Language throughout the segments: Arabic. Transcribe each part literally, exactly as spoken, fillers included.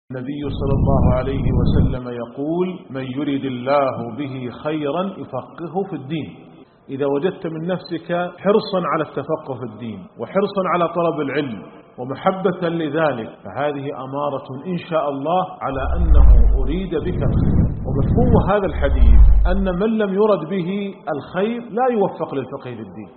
النبي صلى الله عليه وسلم يقول: من يريد الله به خيرا يفقهه في الدين. إذا وجدت من نفسك حرصا على التفقه في الدين وحرصا على طلب العلم ومحبة لذلك، فهذه أمارة إن شاء الله على أنه أريد بك الخير. ومفهوم هذا الحديث أن من لم يرد به الخير لا يوفق للفقه في الدين.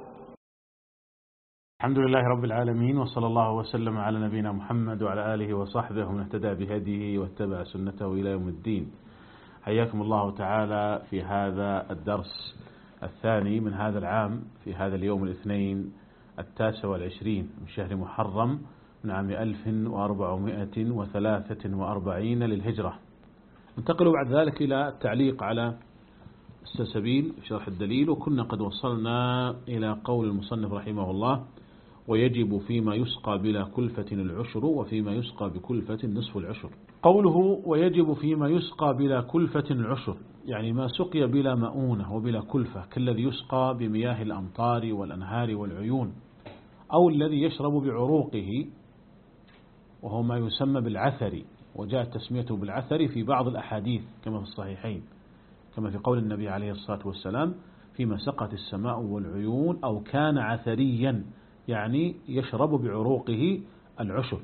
الحمد لله رب العالمين، وصلى الله وسلم على نبينا محمد وعلى آله وصحبه ومن اهتدى بهديه واتبع سنته إلى يوم الدين. حياكم الله تعالى في هذا الدرس الثاني من هذا العام، في هذا اليوم الاثنين التاسع والعشرين من شهر محرم من عام ألف وأربعمائة وثلاثة وأربعين للهجرة. ننتقل بعد ذلك إلى التعليق على السلسبيل في شرح الدليل، وكنا قد وصلنا إلى قول المصنف رحمه الله: ويجب فيما يسقى بلا كلفة العشر وفيما يسقى بكلفة نصف العشر. قوله ويجب فيما يسقى بلا كلفة العشر، يعني ما سقي بلا مؤونة وبلا كلفة، كالذي يسقى بمياه الأمطار والأنهار والعيون، أو الذي يشرب بعروقه وهو ما يسمى بالعثر، وجاء تسميته بالعثر في بعض الأحاديث كما في الصحيحين، كما في قول النبي عليه الصلاة والسلام: فيما سقت السماء والعيون، أو كان عثريا، يعني يشرب بعروقه العشر.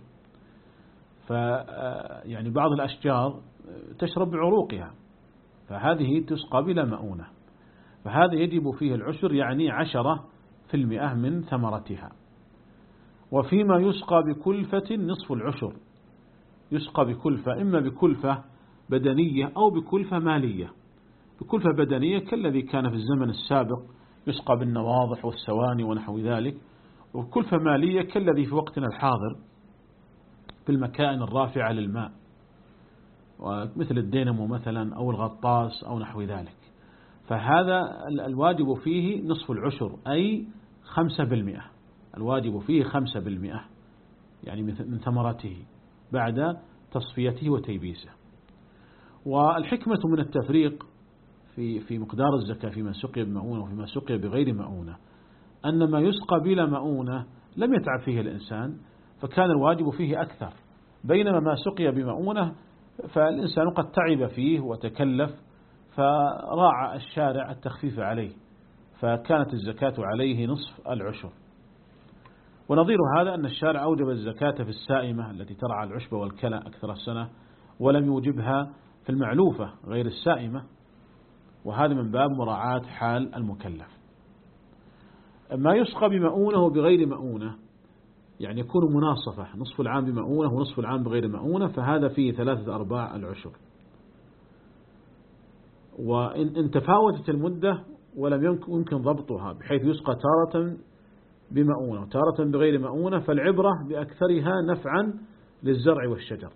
ف يعني بعض الأشجار تشرب بعروقها، فهذه تسقى بلا مؤونة، فهذا يجب فيه العشر، يعني عشرة في المئة من ثمرتها. وفيما يسقى بكلفة نصف العشر، يسقى بكلفة، إما بكلفة بدنية أو بكلفة مالية. بكلفة بدنية كالذي كان في الزمن السابق يسقى بالنواضح والسواني ونحو ذلك، وكلفة مالية كالذي في وقتنا الحاضر في المكائن الرافعة للماء، ومثل الدينمو مثلا أو الغطاس أو نحو ذلك. فهذا الواجب فيه نصف العشر، أي خمسة بالمئة. الواجب فيه خمسة بالمئة، يعني من ثمرته بعد تصفيته وتيبيسه. والحكمة من التفريق في في مقدار الزكاة فيما سقي بمؤونة وفيما سقي بغير مؤونة أن ما يسقى بلا مؤونة لم يتعب فيه الإنسان، فكان الواجب فيه أكثر، بينما ما سقي بمؤونة فالإنسان قد تعب فيه وتكلف، فراعى الشارع التخفيف عليه، فكانت الزكاة عليه نصف العشر. ونظير هذا أن الشارع أوجب الزكاة في السائمة التي ترعى العشب والكلى أكثر السنة، ولم يوجبها في المعلوفة غير السائمة، وهذا من باب مراعاة حال المكلف. ما يسقى بمؤونة وبغير مؤونة يعني يكون مناصفة، نصف العام بمؤونة ونصف العام بغير مؤونة، فهذا فيه ثلاثة أرباع العشر. وإن تفاوتت المدة ولم يمكن ضبطها، بحيث يسقى تارة بمؤونة وتارة بغير مؤونة، فالعبرة بأكثرها نفعا للزرع والشجر.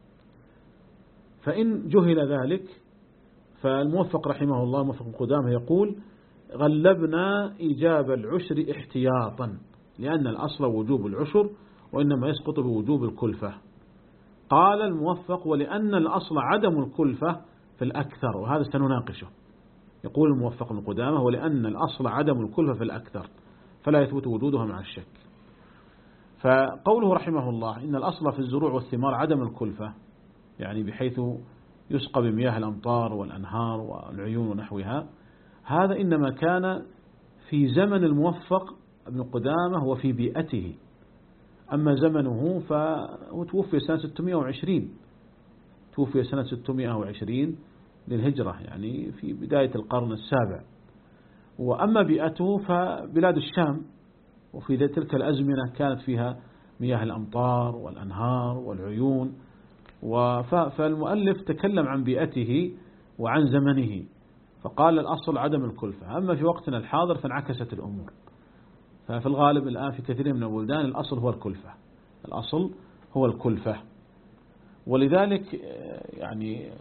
فإن جهل ذلك فالموفق رحمه الله موفق القدامى يقول: غلبنا إيجاب العشر احتياطا، لأن الأصل وجوب العشر، وإنما يسقط بوجوب الكلفة. قال الموفق: ولأن الأصل عدم الكلفة في الأكثر، وهذا سنناقشه. يقول الموفق القدامى: ولأن الأصل عدم الكلفة في الأكثر، فلا يثبت وجودها مع الشك. فقوله رحمه الله إن الأصل في الزروع والثمار عدم الكلفة، يعني بحيث يسقى بمياه الأمطار والأنهار والعيون ونحوها، هذا إنما كان في زمن الموفق ابن قدامة وفي بيئته. أما زمنه فتوفي سنة ستمائة وعشرين، توفي سنة ستمائة وعشرين للهجرة، يعني في بداية القرن السابع. وأما بيئته فبلاد الشام، وفي تلك الأزمنة كانت فيها مياه الأمطار والأنهار والعيون. فالمؤلف تكلم عن بيئته وعن زمنه، فقال الأصل عدم الكلفة. أما في وقتنا الحاضر فانعكست الأمور، ففي الغالب الآن في كثير من البلدان الأصل هو الكلفة، الأصل هو الكلفة. ولذلك يعني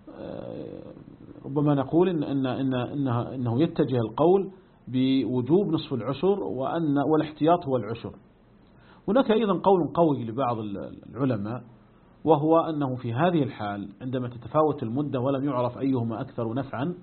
ربما نقول إن إن إن إنه, إنه يتجه القول بوجوب نصف العشر، وأن والاحتياط هو العشر. هناك أيضا قول قوي لبعض العلماء، وهو أنه في هذه الحال عندما تتفاوت المدة ولم يعرف أيهما أكثر نفعا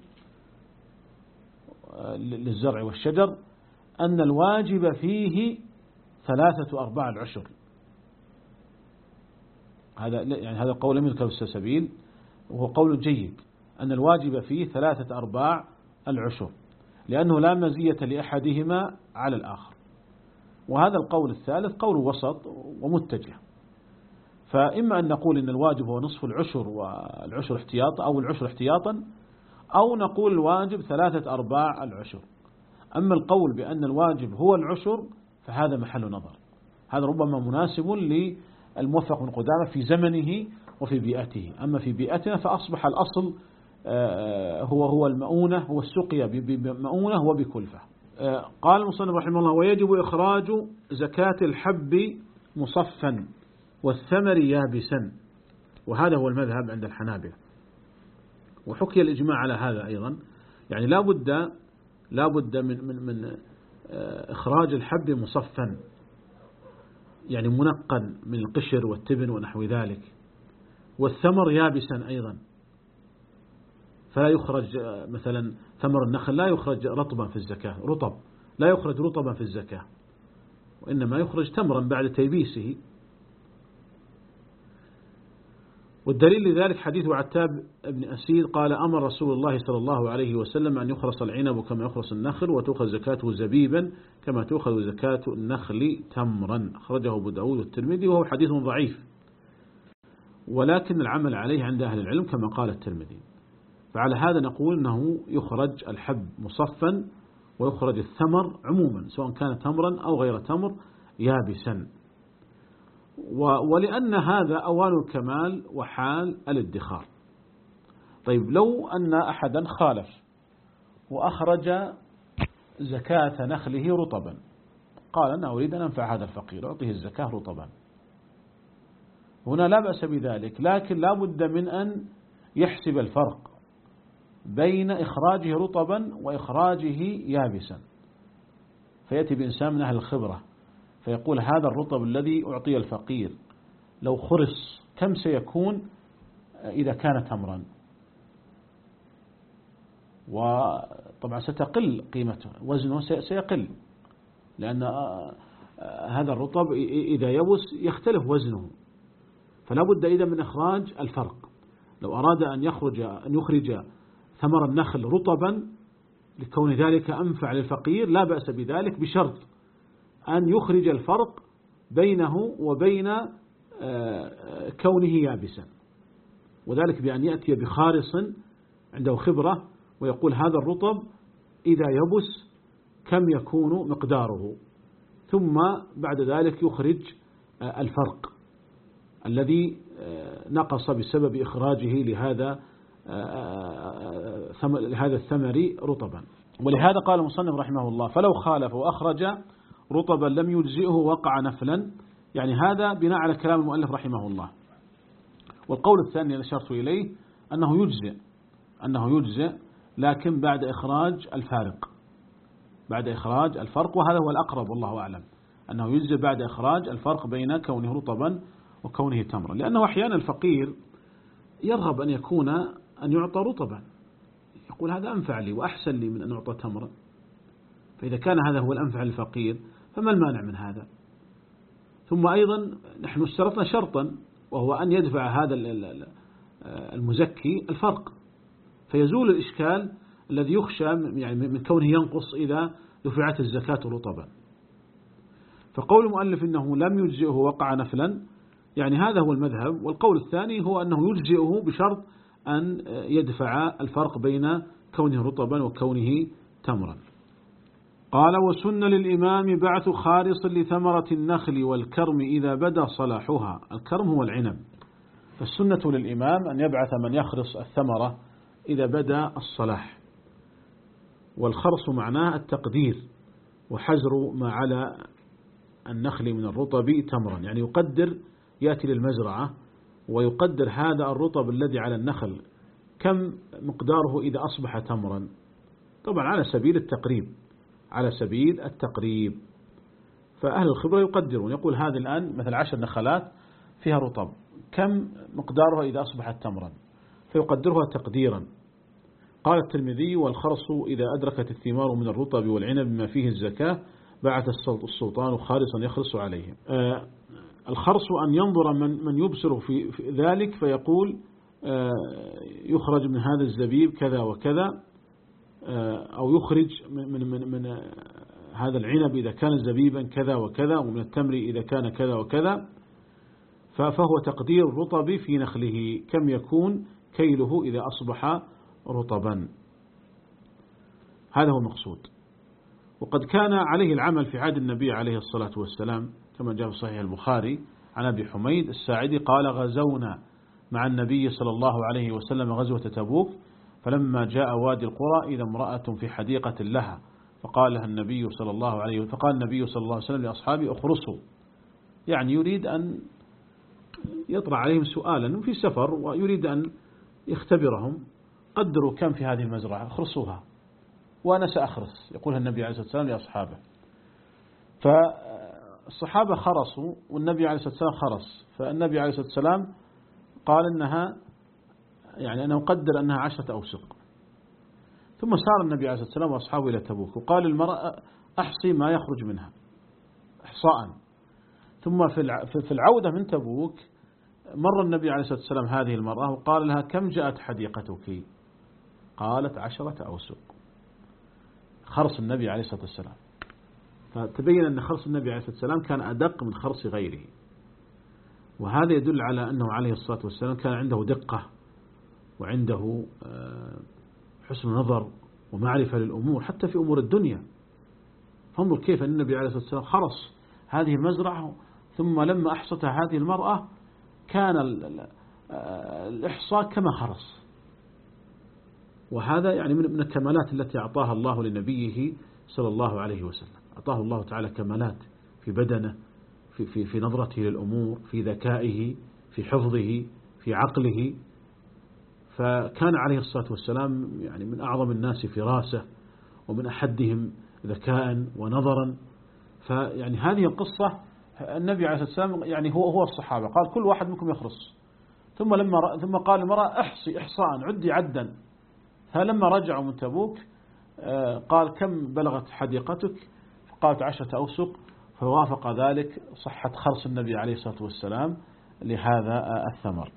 للزرع والشجر، أن الواجب فيه ثلاثة أرباع العشر. هذا يعني هذا قول لم يذكر السلسبيل، وهو قول جيد أن الواجب فيه ثلاثة أرباع العشر، لأنه لا مزية لأحدهما على الآخر. وهذا القول الثالث قول وسط ومتجه، فإما أن نقول إن الواجب هو نصف العشر والعشر احتياطا، أو العشر احتياطا، أو نقول الواجب ثلاثة أرباع العشر. أما القول بأن الواجب هو العشر فهذا محل نظر، هذا ربما مناسب للموفق بن قدامة في زمنه وفي بيئته. أما في بيئتنا فأصبح الأصل هو هو المؤونة، هو السقيا بمؤونة وبكلفة. قال المصنف رحمه الله: ويجب إخراج زكاة الحب مصفا والثمر يابسا، وهذا هو المذهب عند الحنابلة، وحكي الإجماع على هذا أيضا. يعني لا بد لا بد من من من إخراج الحب مصفا، يعني منقا من القشر والتبن ونحو ذلك، والثمر يابسا أيضا، فلا يخرج مثلا ثمر النخل لا يخرج رطبا في الزكاة، رطب لا يخرج رطبا في الزكاة، وإنما يخرج تمرا بعد تيبيسه. والدليل لذلك حديث عتاب بن أسيد قال: أمر رسول الله صلى الله عليه وسلم أن يخرص العنب كما يخرص النخل، وتؤخذ زكاته زبيبا كما تؤخذ زكاة النخل تمرا. أخرجه أبو داود والترمذي، وهو حديث ضعيف، ولكن العمل عليه عند أهل العلم كما قال الترمذي. فعلى هذا نقول أنه يخرج الحب مصفا، ويخرج الثمر عموما سواء كان تمرا أو غير تمر يابسا. ولأن هذا أوان الكمال وحال الادخار. طيب، لو أن أحدا خالف وأخرج زكاة نخله رطبا، قال: أنا أريد أن أنفع هذا الفقير، أعطيه الزكاة رطبا، هنا لا بأس بذلك، لكن لا بد من أن يحسب الفرق بين إخراجه رطبا وإخراجه يابسا. فيأتي بإنسان من أهل الخبرة فيقول: هذا الرطب الذي أعطي الفقير لو خرص كم سيكون إذا كان تمرا؟ وطبعا ستقل قيمته، وزنه سيقل، لأن هذا الرطب إذا يبس يختلف وزنه. فلا بد إذا من إخراج الفرق. لو أراد أن يخرج أن يخرج ثمر النخل رطبا لكون ذلك أنفع للفقير لا بأس بذلك، بشرط أن يخرج الفرق بينه وبين كونه يابسا، وذلك بأن يأتي بخارص عنده خبرة ويقول: هذا الرطب إذا يبس كم يكون مقداره، ثم بعد ذلك يخرج الفرق الذي نقص بسبب إخراجه لهذا هذا الثمر رطبا. ولهذا قال المصنف رحمه الله: فلو خالف وأخرج رطبا لم يجزئه وقع نفلا. يعني هذا بناء على كلام المؤلف رحمه الله. والقول الثاني الذي أشرت إليه أنه يجزئ أنه يجزئ لكن بعد إخراج الفارق، بعد إخراج الفرق، وهذا هو الأقرب والله أعلم، أنه يجزئ بعد إخراج الفرق بين كونه رطبا وكونه تمرا، لأنه أحيانا الفقير يرغب أن يكون أن يعطى رطبا، يقول: هذا أنفع لي وأحسن لي من أن أعطى تمرا. فإذا كان هذا هو الأنفع للفقير فما المانع من هذا؟ ثم أيضا نحن اشترطنا شرطا، وهو أن يدفع هذا المزكي الفرق، فيزول الإشكال الذي يخشى يعني من كونه ينقص إذا دفعت الزكاة رطبا. فقول المؤلف إنه لم يجزئه وقع نفلا، يعني هذا هو المذهب. والقول الثاني هو أنه يجزئه بشرط أن يدفع الفرق بين كونه رطبا وكونه تمرا. قال: وسن للإمام بعث خارص لثمرة النخل والكرم إذا بدا صلاحها. الكرم هو العنب، فالسنة للإمام أن يبعث من يخرص الثمرة إذا بدا الصلاح. والخرص معناه التقدير وحزر ما على النخل من الرطب تمرا، يعني يقدر، يأتي للمزرعة ويقدر هذا الرطب الذي على النخل كم مقداره إذا أصبح تمرا، طبعا على سبيل التقريب على سبيل التقريب. فأهل الخبرة يقدرون، يقول: هذه الآن مثل عشر نخلات فيها رطب، كم مقدارها إذا أصبحت تمرا؟ فيقدرها تقديرا. قال الترمذي: والخرص إذا أدركت الثمار من الرطب والعنب بما فيه الزكاة بعث السلطان خالصا يخرص عليهم. الخرص أن ينظر من من يبصر في ذلك فيقول يخرج من هذا الزبيب كذا وكذا، أو يخرج من من من, من هذا العنب إذا كان زبيبا كذا وكذا، ومن التمر إذا كان كذا وكذا، فهو تقدير الرطب في نخله كم يكون كيله إذا أصبح رطبا. هذا هو المقصود. وقد كان عليه العمل في عهد النبي عليه الصلاة والسلام كما جاء في صحيح البخاري عن أبي حميد الساعدي قال: غزونا مع النبي صلى الله عليه وسلم غزوة تبوك، فلما جاء وادي القرى إذا امرأة في حديقة لها، فقال لها النبي صلى الله عليه وسلم فقال النبي صلى الله عليه وسلم لأصحابه: اخرصوا، يعني يريد أن يطرح عليهم سؤالا في سفر ويريد أن يختبرهم، قدروا كم في هذه المزرعة، اخرصوها وأنا سأخرص، يقولها النبي عليه الصلاة والسلام لأصحابه. فالصحابة خرصوا والنبي عليه الصلاة والسلام خرص، فالنبي عليه الصلاة والسلام قال إنها يعني أنا أقدر أنها عشرة أوسق. ثم سار النبي عليه الصلاة والسلام وأصحابه إلى تبوك، وقال المرأة: أحصي ما يخرج منها إحصاء. ثم في العودة من تبوك مر النبي عليه الصلاة والسلام هذه المرأة وقال لها: كم جاءت حديقتك؟ قالت: عشرة أوسق. خرص النبي عليه الصلاة والسلام، فتبين أن خرص النبي عليه الصلاة والسلام كان أدق من خرص غيره، وهذا يدل على أنه عليه الصلاة والسلام كان عنده دقة وعنده حسن نظر ومعرفة للأمور حتى في أمور الدنيا. فانظر كيف أن النبي عليه الصلاة والسلام خرص هذه المزرعة، ثم لما أحصتها هذه المرأة كان الإحصاء كما خرص. وهذا يعني من الكمالات التي أعطاها الله لنبيه صلى الله عليه وسلم. أعطاه الله تعالى كمالات في بدنه، في, في, في نظرته للأمور، في ذكائه، في حفظه، في عقله. فكان عليه الصلاة والسلام يعني من أعظم الناس فراسة ومن أحدهم ذكاء ونظرا. فيعني هذه القصة النبي عليه الصلاة والسلام يعني هو هو الصحابة قال: كل واحد منكم يخرص. ثم لما ثم قال المرأة: احصي إحصاء، عدي عدا. فلما رجعوا من تبوك قال: كم بلغت حديقتك؟ فقالت: عشرة أوسق. فوافق ذلك صحة خرص النبي عليه الصلاة والسلام لهذا الثمر.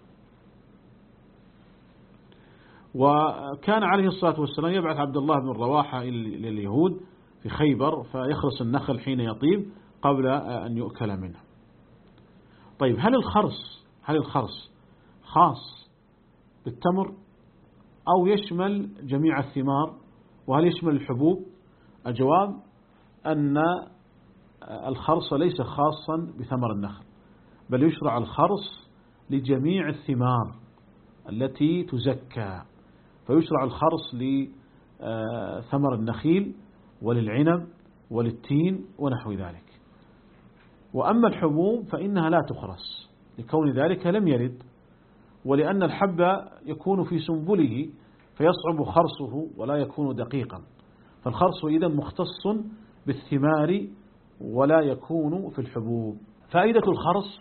وكان عليه الصلاة والسلام يبعث عبد الله بن رواحة لليهود في خيبر فيخرص النخل حين يطيب قبل أن يؤكل منه. طيب، هل الخرص هل الخرص خاص بالتمر أو يشمل جميع الثمار؟ وهل يشمل الحبوب؟ الجواب أن الخرص ليس خاصا بثمر النخل، بل يشرع الخرص لجميع الثمار التي تزكى، فيشرع الخرص لثمر النخيل وللعنب وللتين ونحو ذلك. وأما الحبوب فإنها لا تخرص لكون ذلك لم يرد، ولأن الحب يكون في سنبله فيصعب خرصه ولا يكون دقيقا، فالخرص إذن مختص بالثمار ولا يكون في الحبوب. فائدة الخرص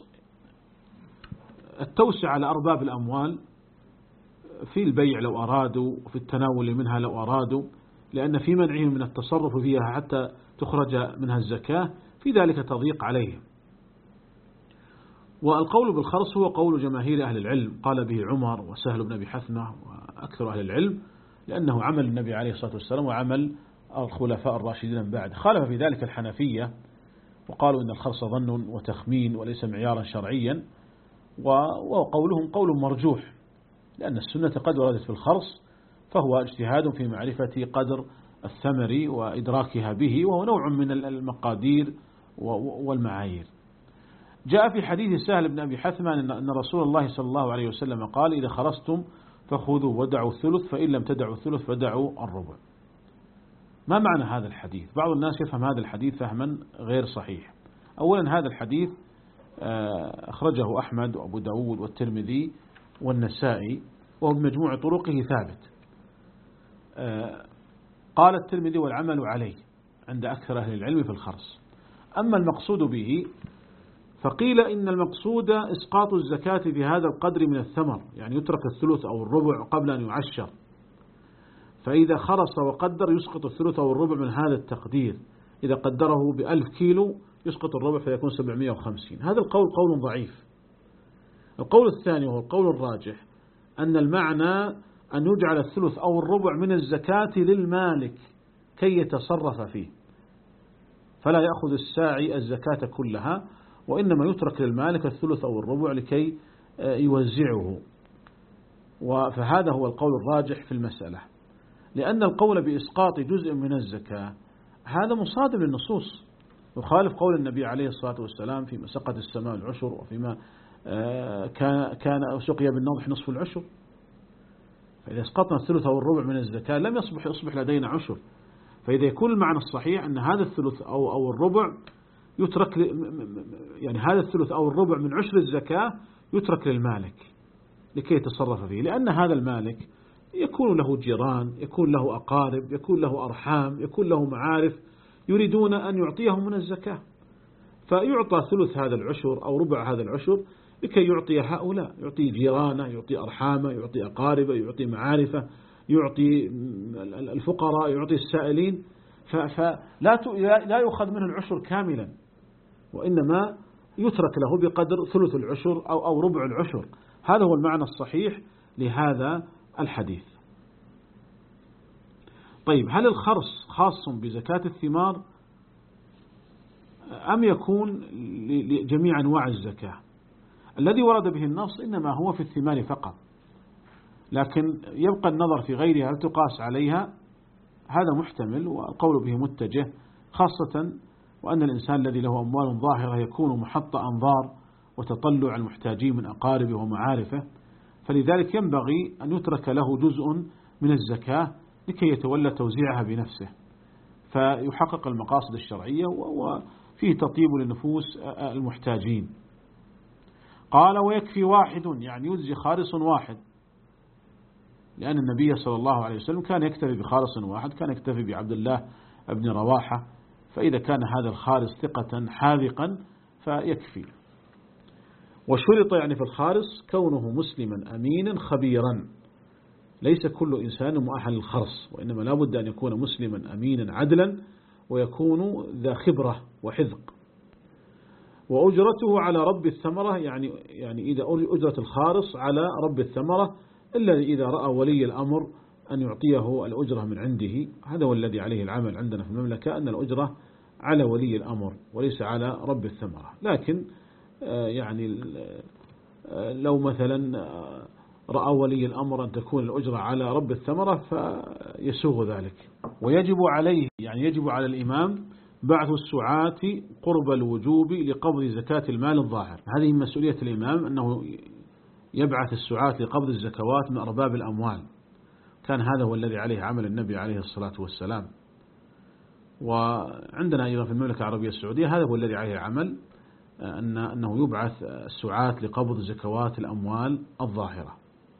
التوسع على أرباب الأموال في البيع لو أرادوا، وفي التناول منها لو أرادوا، لأن في منعهم من التصرف فيها حتى تخرج منها الزكاة في ذلك تضييق عليهم. والقول بالخرص هو قول جماهير أهل العلم، قال به عمر وسهل بن أبي حثمة وأكثر أهل العلم، لأنه عمل النبي عليه الصلاة والسلام وعمل الخلفاء الراشدين من بعد. خالف في ذلك الحنفية وقالوا إن الخرص ظن وتخمين وليس معيارا شرعيا، وقولهم قول مرجوح لأن السنة قد وردت في الخرص، فهو اجتهاد في معرفة قدر الثمر وإدراكها به، وهو نوع من المقادير والمعايير. جاء في حديث سهل بن أبي حثمة أن رسول الله صلى الله عليه وسلم قال: إذا خرصتم فخذوا ودعوا الثلث، فإن لم تدعوا الثلث فدعوا الربع. ما معنى هذا الحديث؟ بعض الناس يفهم هذا الحديث فهما غير صحيح. أولا، هذا الحديث أخرجه أحمد وأبو داود والترمذي والنسائي، وهو بمجموع طرقه ثابت. قال الترمذي: والعمل عليه عند أكثر أهل العلم في الخرص. أما المقصود به فقيل إن المقصود إسقاط الزكاة في هذا القدر من الثمر، يعني يترك الثلث أو الربع قبل أن يعشر، فإذا خرص وقدر يسقط الثلث أو الربع من هذا التقدير. إذا قدره بألف كيلو يسقط الربع فيكون سبعمائة وخمسين. هذا القول قول ضعيف. القول الثاني وهو القول الراجح أن المعنى أن يجعل الثلث أو الربع من الزكاة للمالك كي يتصرف فيه، فلا يأخذ الساعي الزكاة كلها، وإنما يترك للمالك الثلث أو الربع لكي يوزعه. فهذا هو القول الراجح في المسألة، لأن القول بإسقاط جزء من الزكاة هذا مصادم للنصوص، يخالف قول النبي عليه الصلاة والسلام فيما سقط السماء العشر، وفيما كان سقي بالنضح نصف العشر. فإذا اسقطنا الثلث أو الربع من الزكاة لم يصبح يصبح لدينا عشر. فإذا يكون المعنى الصحيح أن هذا الثلث أو أو الربع يترك، يعني هذا الثلث أو الربع من عشر الزكاة يترك للمالك لكي يتصرف فيه، لأن هذا المالك يكون له جيران، يكون له أقارب، يكون له أرحام، يكون له معارف يريدون أن يعطيهم من الزكاة، فيعطى ثلث هذا العشر أو ربع هذا العشر لكي يعطي هؤلاء، يعطي جيرانه، يعطي أرحامه، يعطي أقاربه، يعطي معارفه، يعطي الفقراء، يعطي السائلين. فلا لا يؤخذ منه العشر كاملا، وإنما يترك له بقدر ثلث العشر أو أو ربع العشر. هذا هو المعنى الصحيح لهذا الحديث. طيب، هل الخرص خاص بزكاة الثمار أم يكون لجميع أنواع الزكاة؟ الذي ورد به النص إنما هو في الثمار فقط، لكن يبقى النظر في غيرها هل تقاس عليها، هذا محتمل والقول به متجه، خاصة وأن الإنسان الذي له أموال ظاهرة يكون محط أنظار وتطلع المحتاجين من أقاربه ومعارفه، فلذلك ينبغي أن يترك له جزء من الزكاة لكي يتولى توزيعها بنفسه، فيحقق المقاصد الشرعية وفيه تطيب لنفوس المحتاجين. قال: ويكفي واحد، يعني يجزي خالص واحد، لأن النبي صلى الله عليه وسلم كان يكتفي بخالص واحد، كان يكتفي بعبد الله بن رواحة، فإذا كان هذا الخالص ثقة حاذقا فيكفي. وشرط يعني في الخالص كونه مسلما أمينا خبيرا، ليس كل إنسان مؤهل للخرص، وإنما لا بد أن يكون مسلما أمينا عدلا ويكون ذا خبرة وحذق. وأجرته على رب الثمرة، يعني يعني إذا أجرة الخارص على رب الثمرة، إلا إذا رأى ولي الأمر أن يعطيه الأجرة من عنده. هذا هو الذي عليه العمل عندنا في المملكة، أن الأجرة على ولي الأمر وليس على رب الثمرة. لكن يعني لو مثلا رأى ولي الأمر أن تكون الأجرة على رب الثمرة فيسوغ ذلك. ويجب عليه، يعني يجب على الإمام بعث السعاة قرب الوجوب لقبض زكاة المال الظاهر. هذه مسؤولية الإمام، أنه يبعث السعاة لقبض الزكوات من أرباب الأموال. كان هذا هو الذي عليه عمل النبي عليه الصلاة والسلام. وعندنا أيضا في المملكة العربية السعودية هذا هو الذي عليه عمل، أن أنه يبعث السعاة لقبض زكوات الأموال الظاهرة.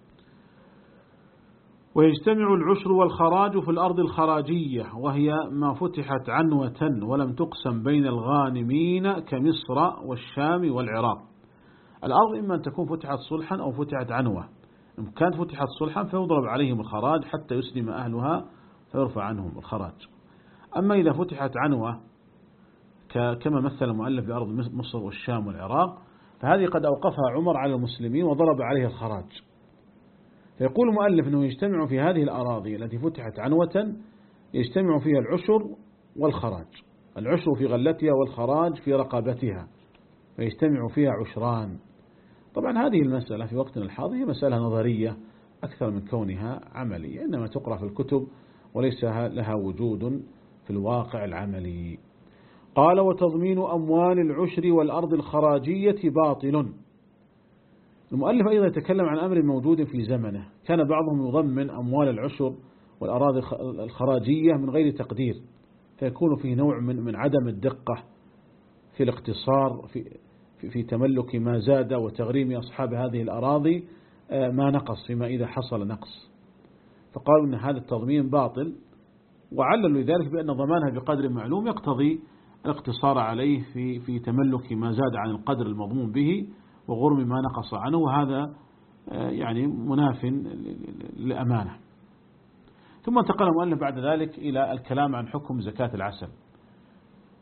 ويجتمع العشر والخراج في الأرض الخراجية، وهي ما فتحت عنوة ولم تقسم بين الغانمين كمصر والشام والعراق. الأرض إما أن تكون فتحت صلحا أو فتحت عنوة. إن كانت فتحت صلحا فيضرب عليهم الخراج حتى يسلم أهلها فيرفع عنهم الخراج. أما إذا فتحت عنوة كما مثل المؤلف بأرض مصر والشام والعراق، فهذه قد أوقفها عمر على المسلمين وضرب عليها الخراج. فيقول المؤلف أنه يجتمع في هذه الأراضي التي فتحت عنوة، يجتمع فيها العشر والخراج، العشر في غلتها والخراج في رقبتها، فيجتمع فيها عشران. طبعا هذه المسألة في وقتنا الحاضر هي مسألة نظرية أكثر من كونها عملية، إنما تقرأ في الكتب وليس لها وجود في الواقع العملي. قال: وتضمين أموال العشر والأرض الخراجية باطل. المؤلف أيضا يتكلم عن أمر موجود في زمنه، كان بعضهم يضمن أموال العشر والأراضي الخراجية من غير تقدير، فيكون فيه نوع من من عدم الدقة في الاقتصار في في تملك ما زاد وتغريم أصحاب هذه الأراضي ما نقص فيما إذا حصل نقص، فقالوا أن هذا التضمين باطل، وعللوا ذلك بأن ضمانها بقدر معلوم يقتضي الاقتصار عليه في في تملك ما زاد عن القدر المضمون به وغرم ما نقص عنه، وهذا يعني مناف للأمانة. ثم انتقل المؤلف بعد ذلك إلى الكلام عن حكم زكاة العسل.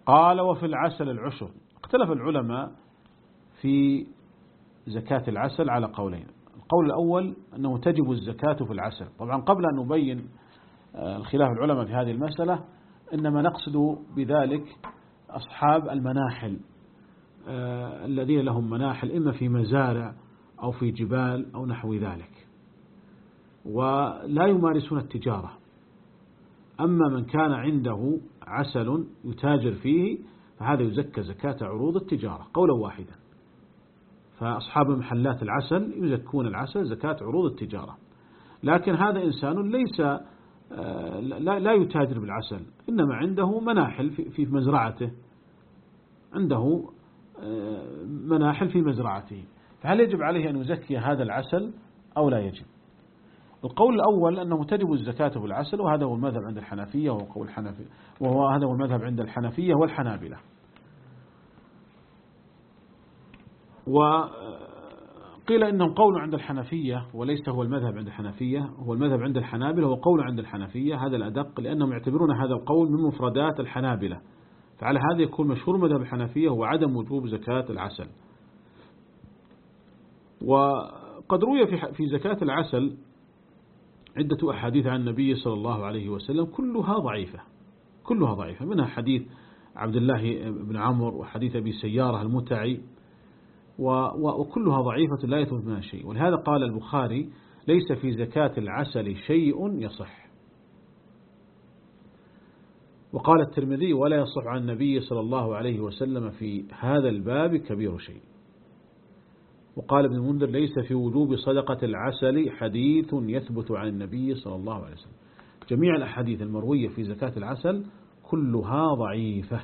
قال وفي العسل العشر. اختلف العلماء في زكاة العسل على قولين. القول الأول أنه تجب الزكاة في العسل. طبعا قبل أن نبين الخلاف العلماء في هذه المسألة إنما نقصد بذلك أصحاب المناحل الذين لهم مناحل إما في مزارع أو في جبال أو نحو ذلك ولا يمارسون التجارة. أما من كان عنده عسل يتاجر فيه فهذا يزكى زكاة عروض التجارة قولا واحدا. فأصحاب محلات العسل يزكون العسل زكاة عروض التجارة. لكن هذا إنسان ليس لا يتاجر بالعسل، إنما عنده مناحل في مزرعته، عنده مناحل في مزرعته، فهل يجب عليه أن يزكي هذا العسل أو لا يجب؟ القول الأول أنه تجب الزكاة في العسل، وهذا هو المذهب عند الحنفية وهو قول الحنفية، وهو هذا هو المذهب عند الحنفية والحنابلة. وقيل إنه قول عند الحنفية وليس هو المذهب عند الحنفية، هو المذهب عند الحنابلة هو قول عند الحنفية، هذا الأدق لأنهم يعتبرون هذا القول من مفردات الحنابلة، فعلى هذا يكون مشهور مذهب الحنفية هو عدم وجوب زكاة العسل. وقد روي في زكاة العسل عدة أحاديث عن النبي صلى الله عليه وسلم كلها ضعيفة كلها ضعيفة منها حديث عبد الله بن عمرو وحديث أبي سيارة المتعي، وكلها ضعيفة لا يثبت منها شيء. ولهذا قال البخاري ليس في زكاة العسل شيء يصح. وقال الترمذي ولا يصح عن النبي صلى الله عليه وسلم في هذا الباب كبير شيء. وقال ابن المنذر ليس في وجوب صدقة العسل حديث يثبت عن النبي صلى الله عليه وسلم. جميع الأحاديث المروية في زكاة العسل كلها ضعيفة.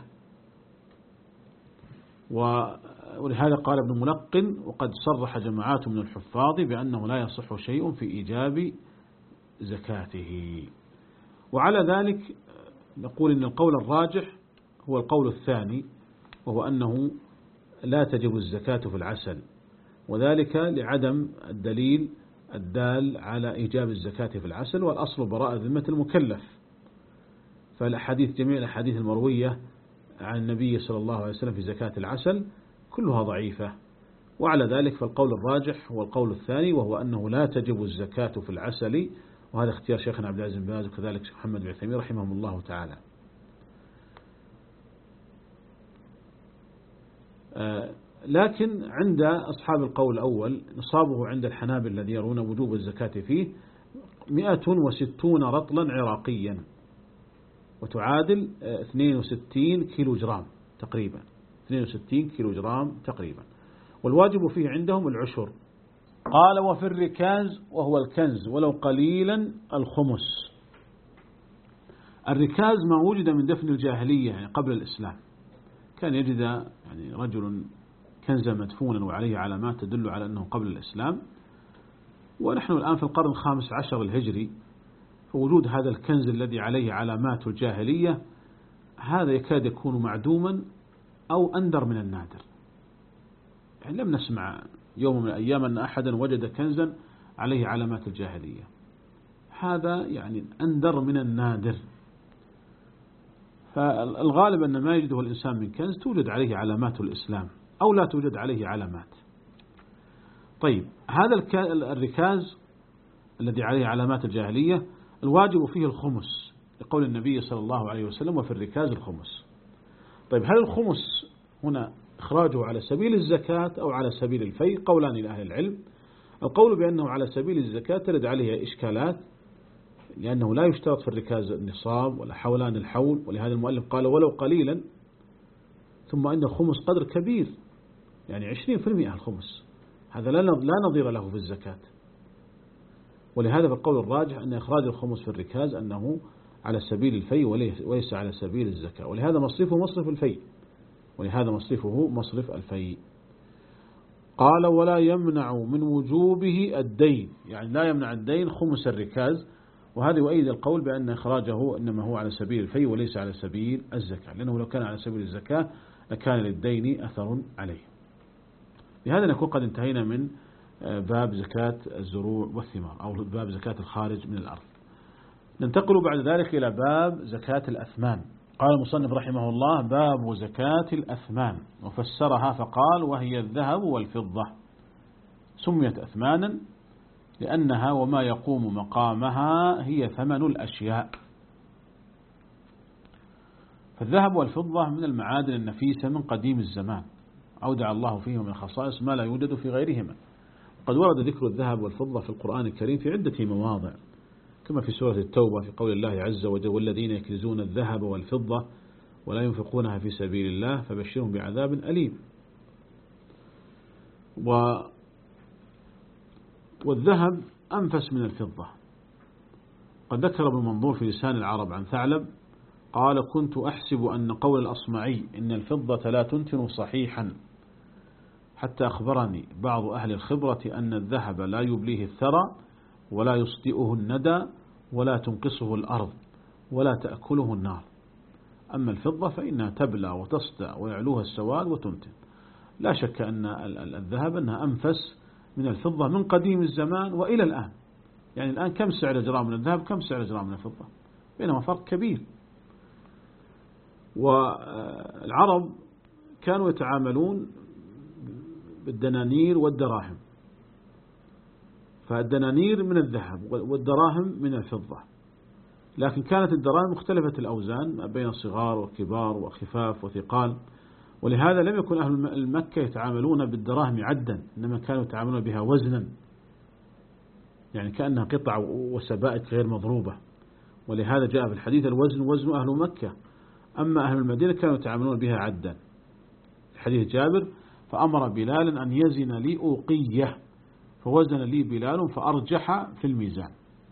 ولهذا قال ابن ملقن وقد صرح جماعات من الحفاظ بأنه لا يصح شيء في إيجاب زكاته. وعلى ذلك نقول إن القول الراجح هو القول الثاني، وهو أنه لا تجب الزكاة في العسل، وذلك لعدم الدليل الدال على إيجاب الزكاة في العسل، والأصل براءة ذمة المكلف. فالأحاديث جميع الأحاديث المروية عن النبي صلى الله عليه وسلم في زكاة العسل كلها ضعيفة. وعلى ذلك فالقول الراجح هو القول الثاني، وهو أنه لا تجب الزكاة في العسل، وهذا اختيار شيخنا عبد العزيز بن باز وكذلك شيخ محمد بن عثيمين رحمهم الله تعالى. لكن عند أصحاب القول الأول نصابه عند الحنابل الذي يرون وجوب الزكاة فيه مئة وستون رطلا عراقيا، وتعادل اثنين وستين كيلو جرام تقريبا اثنين وستين كيلو جرام تقريبا، والواجب فيه عندهم العشر. قال وفي الركاز وهو الكنز ولو قليلا الخمس. الركاز ما وجد من دفن الجاهلية يعني قبل الإسلام، كان يجد يعني رجل كنزا مدفونا وعليه علامات تدل على أنه قبل الإسلام، ونحن الآن في القرن الخامس عشر الهجري، فوجود هذا الكنز الذي عليه علامات الجاهلية هذا يكاد يكون معدوما أو أندر من النادر. يعني لم نسمع يوم من الأيام أن أحدا وجد كنزا عليه علامات الجاهلية، هذا يعني أندر من النادر. فالغالب أن ما يجده الإنسان من كنز توجد عليه علامات الإسلام أو لا توجد عليه علامات. طيب هذا الركاز الذي عليه علامات الجاهلية الواجب فيه الخمس، لقول النبي صلى الله عليه وسلم وفي الركاز الخمس. طيب هل الخمس هنا إخراجه على سبيل الزكاة أو على سبيل الفيء؟ قولان لأهل العلم. القول بأنه على سبيل الزكاة ترد عليه إشكالات، لأنه لا يشترط في الركاز النصاب ولا حولان الحول، ولهذا المؤلف قال ولو قليلا، ثم إن الخمس قدر كبير يعني عشرين في المئة الخمس، هذا لا نظير له في الزكاة. ولهذا في القول الراجح أن إخراج الخمس في الركاز أنه على سبيل الفيء وليس على سبيل الزكاة، ولهذا مصرفه مصرف الفيء ولهذا مصرفه مصرف الفيء. قال ولا يمنع من وجوبه الدين، يعني لا يمنع الدين خمس الركاز، وهذا يؤيد القول بأن إخراجه إنما هو على سبيل الفيء وليس على سبيل الزكاة، لأنه لو كان على سبيل الزكاة لكان للدين أثر عليه. بهذا نكون قد انتهينا من باب زكاة الزروع والثمار أو باب زكاة الخارج من الأرض. ننتقل بعد ذلك إلى باب زكاة الأثمان. قال المصنف رحمه الله: باب زكاة الأثمان، وفسرها فقال: وهي الذهب والفضة، سميت أثمانا لأنها وما يقوم مقامها هي ثمن الأشياء. فالذهب والفضة من المعادن النفيسة من قديم الزمان، أودع الله فيهم من الخصائص ما لا يوجد في غيرهما. قد ورد ذكر الذهب والفضة في القرآن الكريم في عدة مواضع، كما في سورة التوبة في قول الله عز وجل: والذين يكنزون الذهب والفضة ولا ينفقونها في سبيل الله فبشرهم بعذاب أليم. و والذهب أنفس من الفضة. قد ذكر ابن منظور في لسان العرب عن ثعلب قال: كنت أحسب أن قول الأصمعي إن الفضة لا تنتن صحيحا، حتى أخبرني بعض أهل الخبرة أن الذهب لا يبليه الثرى ولا يصدئه الندى ولا تنقصه الأرض ولا تأكله النار، أما الفضة فإنها تبلى وتصدأ ويعلوها السواد وتنتن. لا شك أن الذهب أنها أنفس من الفضة من قديم الزمان وإلى الآن. يعني الآن كم سعر جرام من الذهب، كم سعر جرام من الفضة، بينهما فرق كبير. والعرب كانوا يتعاملون بالدنانير والدراهم، فالدنانير من الذهب والدراهم من الفضة، لكن كانت الدراهم مختلفة الأوزان ما بين صغار وكبار وخفاف وثقال، ولهذا لم يكن أهل المكة يتعاملون بالدراهم عدا، إنما كانوا يتعاملون بها وزنا، يعني كأنها قطع وسبائك غير مضروبة. ولهذا جاء في الحديث: الوزن وزن أهل مكة، أما أهل المدينة كانوا يتعاملون بها عدا. في حديث جابر: فأمر بلالا أن يزن لي أوقية، فوزن لي بلال فأرجح في الميزان.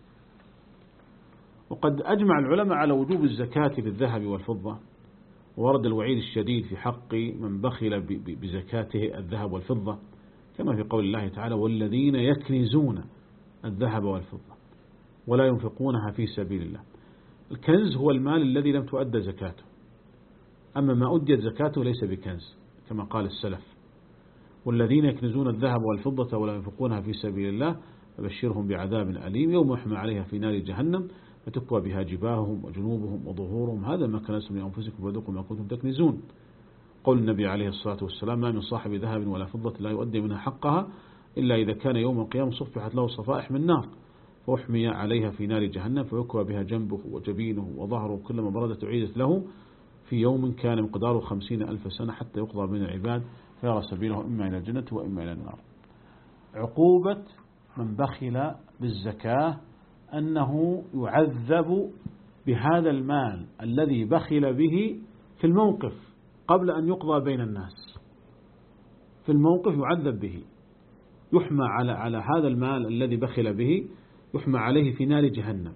وقد أجمع العلماء على وجوب الزكاة للذهب والفضة، وورد الوعيد الشديد في حق من بخل بزكاته الذهب والفضة، كما في قول الله تعالى: والذين يكنزون الذهب والفضة ولا ينفقونها في سبيل الله. الكنز هو المال الذي لم تؤدى زكاته، أما ما أديت زكاته ليس بكنز كما قال السلف. والذين يكنزون الذهب والفضة ولا ينفقونها في سبيل الله فبشرهم بعذاب أليم يوم يحمى عليها في نار جهنم فتكوى بها جباههم وجنوبهم وظهورهم هذا ما كنزتم لأنفسكم فذوقوا ما كنتم تكنزون. قول النبي عليه الصلاة والسلام: ما من صاحب ذهب ولا فضة لا يؤدي منها حقها إلا إذا كان يوم القيامة صفحت له صفائح من نار فأحمي عليها في نار جهنم فيكوى بها جنبه وجبينه وظهره كلما بردت أعيدت له في يوم كان مقداره خمسين ألف سنة حتى يقضى بين العباد فيرى سبيله إما إلى الجنة وإما إلى النار. عقوبة من بخل بالزكاة أنه يعذب بهذا المال الذي بخل به في الموقف قبل أن يقضى بين الناس. في الموقف يعذب به، يحمى على على هذا المال الذي بخل به، يحمى عليه في نار جهنم،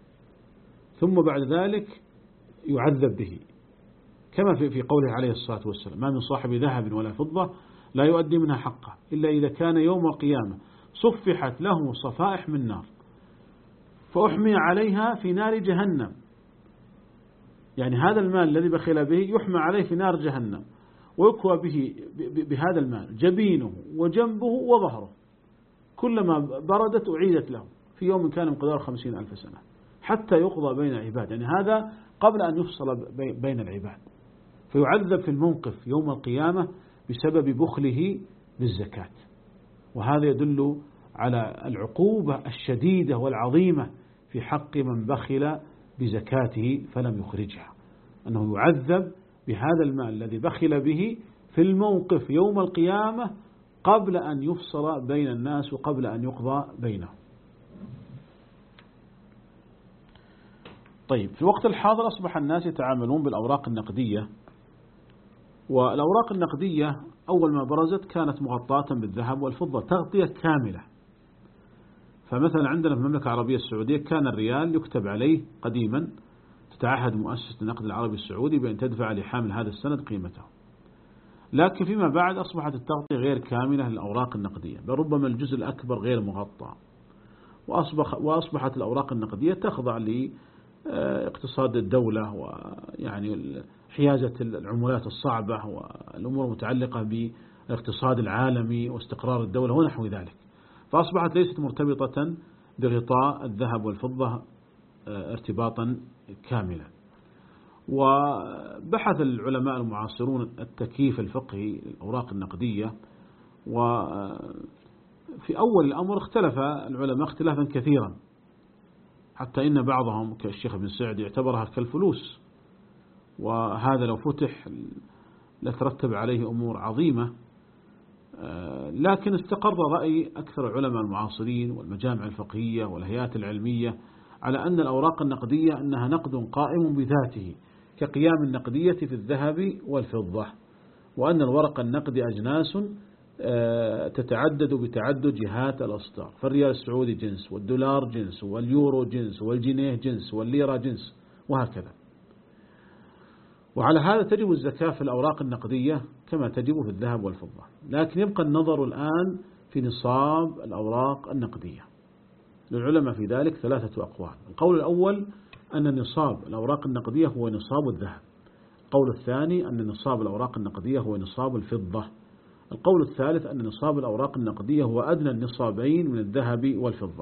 ثم بعد ذلك يعذب به، كما في في قوله عليه الصلاة والسلام: ما من صاحب ذهب ولا فضة لا يؤدي منها حقه إلا إذا كان يوم القيامة صفحت له صفائح من نار فأحمي عليها في نار جهنم. يعني هذا المال الذي بخل به يحمى عليه في نار جهنم ويكوى به بهذا المال جبينه وجنبه وظهره كلما بردت أعيدت له في يوم كان مقدار خمسين ألف سنة حتى يقضى بين العباد. يعني هذا قبل أن يفصل بين العباد، فيعذب في الموقف يوم القيامة بسبب بخله بالزكاة. وهذا يدل على العقوبة الشديدة والعظيمة في حق من بخل بزكاته فلم يخرجها، أنه يعذب بهذا المال الذي بخل به في الموقف يوم القيامة قبل أن يفصل بين الناس وقبل أن يقضى بينهم. طيب، في الوقت الحاضر أصبح الناس يتعاملون بالأوراق النقدية، والأوراق النقدية أول ما برزت كانت مغطاة بالذهب والفضة تغطية كاملة. فمثلا عندنا في المملكة العربية السعودية كان الريال يكتب عليه قديما تتعهد مؤسسة النقد العربي السعودي بأن تدفع لحامل هذا السند قيمته، لكن فيما بعد أصبحت التغطية غير كاملة للأوراق النقدية، بل ربما الجزء الأكبر غير مغطى، وأصبح وأصبحت الأوراق النقدية تخضع لاقتصاد الدولة ويعني حيازة العملات الصعبة والأمور المتعلقة بالاقتصاد العالمي واستقرار الدولة ونحو ذلك، فأصبحت ليست مرتبطة بغطاء الذهب والفضة ارتباطا كاملا. وبحث العلماء المعاصرون التكييف الفقهي للأوراق النقدية، وفي أول الأمر اختلف العلماء اختلافا كثيرا، حتى إن بعضهم كالشيخ ابن سعد يعتبرها كالفلوس، وهذا لو فتح لترتب عليه أمور عظيمة. لكن استقر رأي أكثر العلماء المعاصرين والمجامع الفقهية والهيئات العلمية على أن الأوراق النقدية أنها نقد قائم بذاته كقيام النقدية في الذهب والفضة، وأن الورق النقدي أجناس تتعدد بتعدد جهات الأصدار، فالريال السعودي جنس، والدولار جنس، واليورو جنس، والجنيه جنس، والليرة جنس، وهكذا. وعلى هذا تجب الزكاة في الأوراق النقدية كما تجب في الذهب والفضة. لكن يبقى النظر الآن في نصاب الأوراق النقدية. للعلماء في ذلك ثلاثة أقوال. القول الأول أن نصاب الأوراق النقدية هو نصاب الذهب. القول الثاني أن نصاب الأوراق النقدية هو نصاب الفضة. القول الثالث أن نصاب الأوراق النقدية هو أدنى النصابين من الذهب والفضة.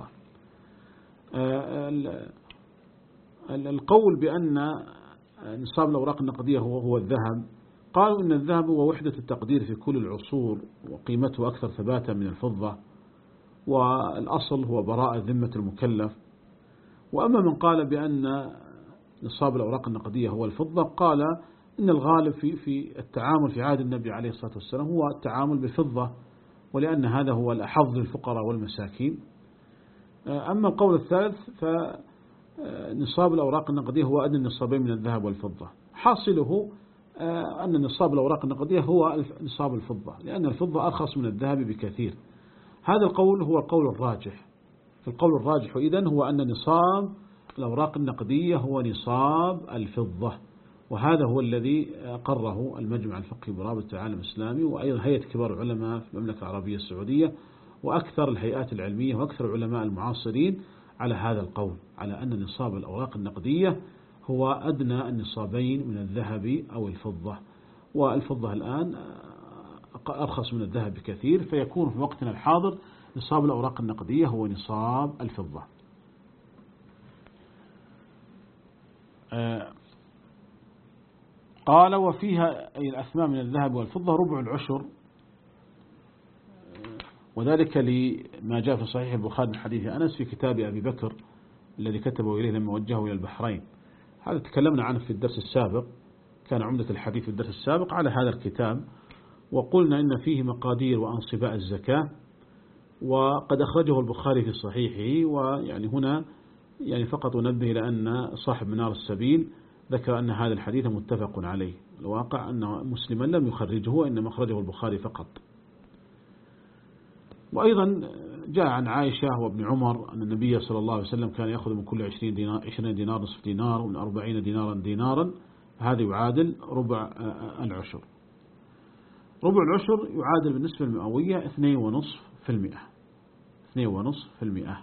القول بأن نصاب الأوراق النقدية هو هو الذهب، قالوا إن الذهب هو وحدة التقدير في كل العصور، وقيمته أكثر ثباتا من الفضة، والأصل هو براءة ذمة المكلف. وأما من قال بأن نصاب الأوراق النقدية هو الفضة، قال إن الغالب في في التعامل في عهد النبي عليه الصلاة والسلام هو التعامل بالفضة، ولأن هذا هو الأحظ للفقراء والمساكين. أما القول الثالث فنصاب الأوراق النقدية هو أدنى النصابين من الذهب والفضة. حاصله أن نصاب الأوراق النقدية هو نصاب الفضة، لأن الفضة أرخص من الذهب بكثير. هذا القول هو القول الراجح. القول الراجح إذن هو أن نصاب الأوراق النقدية هو نصاب الفضة، وهذا هو الذي قرره المجمع الفقهي برابطة العالم الإسلامي، وأيضا هيئة كبار العلماء في المملكة العربية السعودية، وأكثر الهيئات العلمية وأكثر العلماء المعاصرين على هذا القول، على أن نصاب الأوراق النقدية هو أدنى النصابين من الذهب أو الفضة، والفضة الآن أرخص من الذهب بكثير، فيكون في وقتنا الحاضر نصاب الأوراق النقدية هو نصاب الفضة. قال وفيها أي الأثمان من الذهب والفضة ربع العشر، وذلك لما جاء في صحيح البخاري من حديث أنس في كتاب أبي بكر الذي كتبه إليه لما وجهه إلى البحرين. هذا تكلمنا عنه في الدرس السابق، كان عمدة الحديث في الدرس السابق على هذا الكتاب، وقلنا إن فيه مقادير وأنصباء الزكاة، وقد أخرجه البخاري في صحيحه. ويعني هنا يعني فقط أنبه إلى أن صاحب منار السبيل ذكر أن هذا الحديث متفق عليه. الواقع أن مسلما لم يخرجه، إنما أخرجه البخاري فقط. وأيضا جاء عن عائشة وابن عمر أن النبي صلى الله عليه وسلم كان يأخذ من كل عشرين دينار, عشرين دينار نصف دينار، ومن أربعين دينارا دينارا، هذا يعادل ربع العشر. ربع العشر يعادل بالنسبة المئوية اثنين ونصف في المئة، اثنين ونصف في المئة،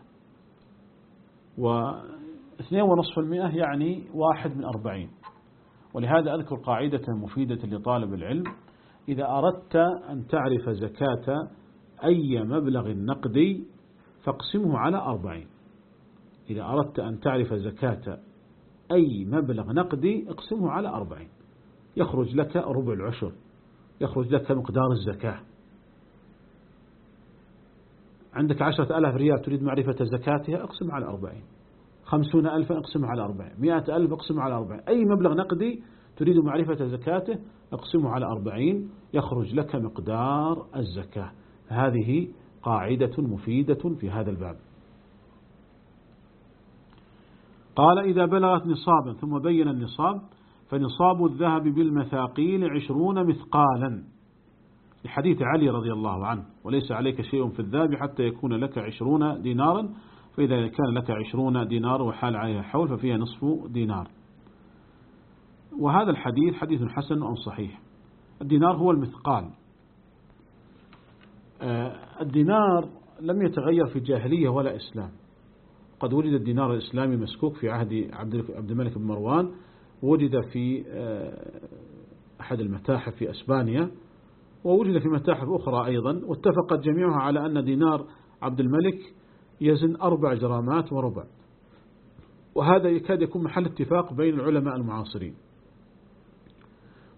واثنين ونصف في المئة يعني واحد من أربعين. ولهذا أذكر قاعدة مفيدة لطالب العلم: إذا أردت أن تعرف زكاة أي مبلغ نقدي فاقسمه على أربعين. إذا أردت أن تعرف زكاة أي مبلغ نقدي اقسمه على أربعين، يخرج لك ربع العشر، يخرج لك مقدار الزكاة. عندك عشرة ألاف ريال تريد معرفة زكاتها، اقسم على أربعين. خمسون ألفا اقسم على أربعين. مئة ألف اقسم على أربعين. أي مبلغ نقدي تريد معرفة زكاته اقسمه على أربعين، يخرج لك مقدار الزكاة. هذه قاعدة مفيدة في هذا الباب. قال إذا بلغت نصابا، ثم بين النصاب: فنصاب الذهب بالمثاقيل عشرون مثقالا، لحديث علي رضي الله عنه: وليس عليك شيء في الذهب حتى يكون لك عشرون دينارا، فإذا كان لك عشرون دينار وحال عليها حول ففيها نصف دينار. وهذا الحديث حديث حسن أو صحيح. الدينار هو المثقال. الدينار لم يتغير في جاهلية ولا إسلام. قد وجد الدينار الإسلامي مسكوك في عهد عبد الملك بن مروان، ووجد في أحد المتاحف في أسبانيا، ووجد في متاحف أخرى أيضا، واتفقت جميعها على أن دينار عبد الملك يزن أربع جرامات وربع. وهذا يكاد يكون محل اتفاق بين العلماء المعاصرين.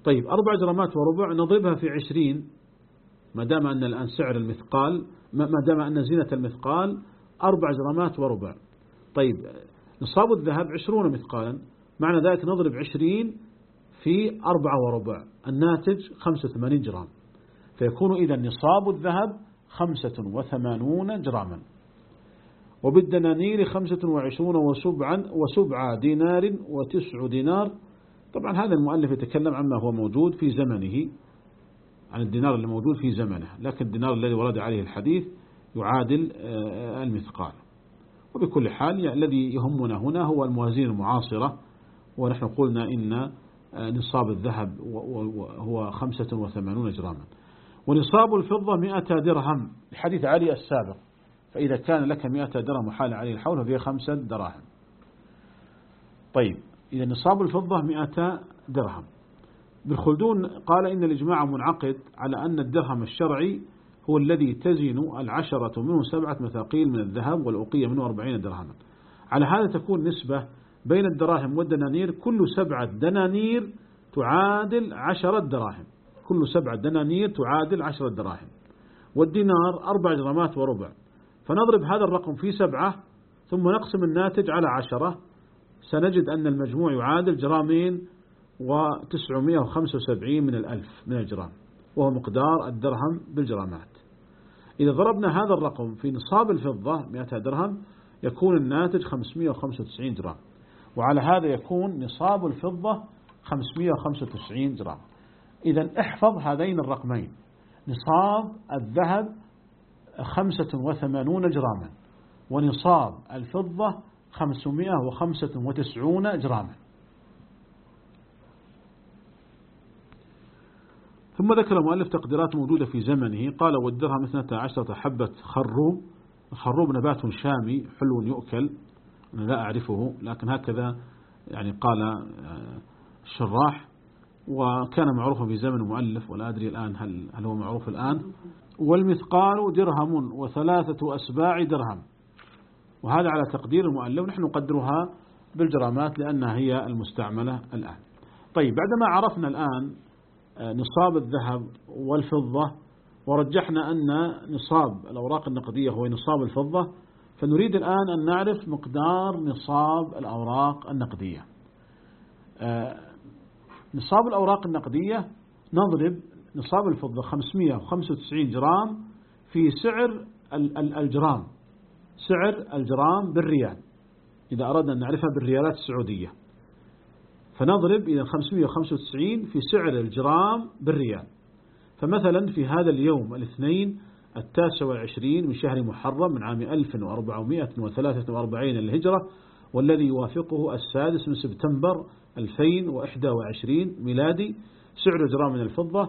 طيب أربع جرامات وربع نضربها في عشرين، ما دام أن الآن سعر المثقال، ما دام أن زينة المثقال أربع جرامات وربع. طيب نصاب الذهب عشرون مثقالا، معنى ذلك نضرب عشرين في أربعة وربع، الناتج خمسة وثمانين جرام، فيكون إذا نصاب الذهب خمسة وثمانون جراما. وبالدنانير خمسة وعشرون وسبعا وسبعة دينار وتسع دينار. طبعا هذا المؤلف يتكلم عما هو موجود في زمنه، عن الدينار اللي موجود في زمنه، لكن الدينار الذي ورد عليه الحديث يعادل المثقال. وبكل حال الذي يهمنا هنا هو الموازين المعاصرة، ونحن قلنا إن نصاب الذهب هو خمسة وثمانون جراما. ونصاب الفضة مئة درهم لحديث علي السابق، فإذا كان لك مئة درهم وحال عليه الحول فهي خمسة دراهم. طيب إذا نصاب الفضة مئة درهم. بالخلدون قال إن الإجماع منعقد على أن الدرهم الشرعي هو الذي تزن العشرة منه سبعة مثاقيل من الذهب، والأوقية منه أربعين درهما. على هذا تكون نسبة بين الدراهم والدنانير، كل سبعة دنانير تعادل عشرة دراهم، كل سبعة دنانير تعادل عشرة دراهم. والدينار أربع جرامات وربع، فنضرب هذا الرقم في سبعة ثم نقسم الناتج على عشرة، سنجد أن المجموع يعادل جرامين وتسعمائة وخمسة وسبعين من الألف من الجرام، وهو مقدار الدرهم بالجرامات. إذا ضربنا هذا الرقم في نصاب الفضة مئة درهم يكون الناتج خمسمائة وخمسة وتسعين جرام، وعلى هذا يكون نصاب الفضة خمسمائة وخمسة وتسعين جرام. إذا احفظ هذين الرقمين، نصاب الذهب خمسة وثمانون جراما، ونصاب الفضة خمسمائة وخمسة وتسعون جراما. ثم ذكر المؤلف تقديرات موجودة في زمنه، قال والدرهم اثنتا عشرة حبة خروب. الخروب نبات شامي حلو يؤكل، أنا لا أعرفه لكن هكذا يعني قال الشراح، وكان معروفا في زمن المؤلف ولا أدري الآن هل, هل هو معروف الآن. والمثقال درهم وثلاثة أسباع درهم، وهذا على تقدير المؤلف، ونحن نقدرها بالجرامات لأنها هي المستعملة الآن. طيب بعدما عرفنا الآن نصاب الذهب والفضة ورجحنا أن نصاب الأوراق النقدية هو نصاب الفضة، فنريد الآن أن نعرف مقدار نصاب الأوراق النقدية. نصاب الأوراق النقدية نضرب نصاب الفضة خمسمائة وخمسة وتسعين جرام في سعر الجرام، سعر الجرام بالريال، إذا أردنا أن نعرفها بالريالات السعودية، فنضرب إذا خمسمائة وخمسة وتسعين في سعر الجرام بالريال. فمثلا في هذا اليوم الاثنين التاسع والعشرين من شهر محرم من عام ألف وأربعمائة وثلاثة وأربعين للهجرة، والذي يوافقه السادس من سبتمبر ألفين وإحدى وعشرين ميلادي، سعر جرام من الفضة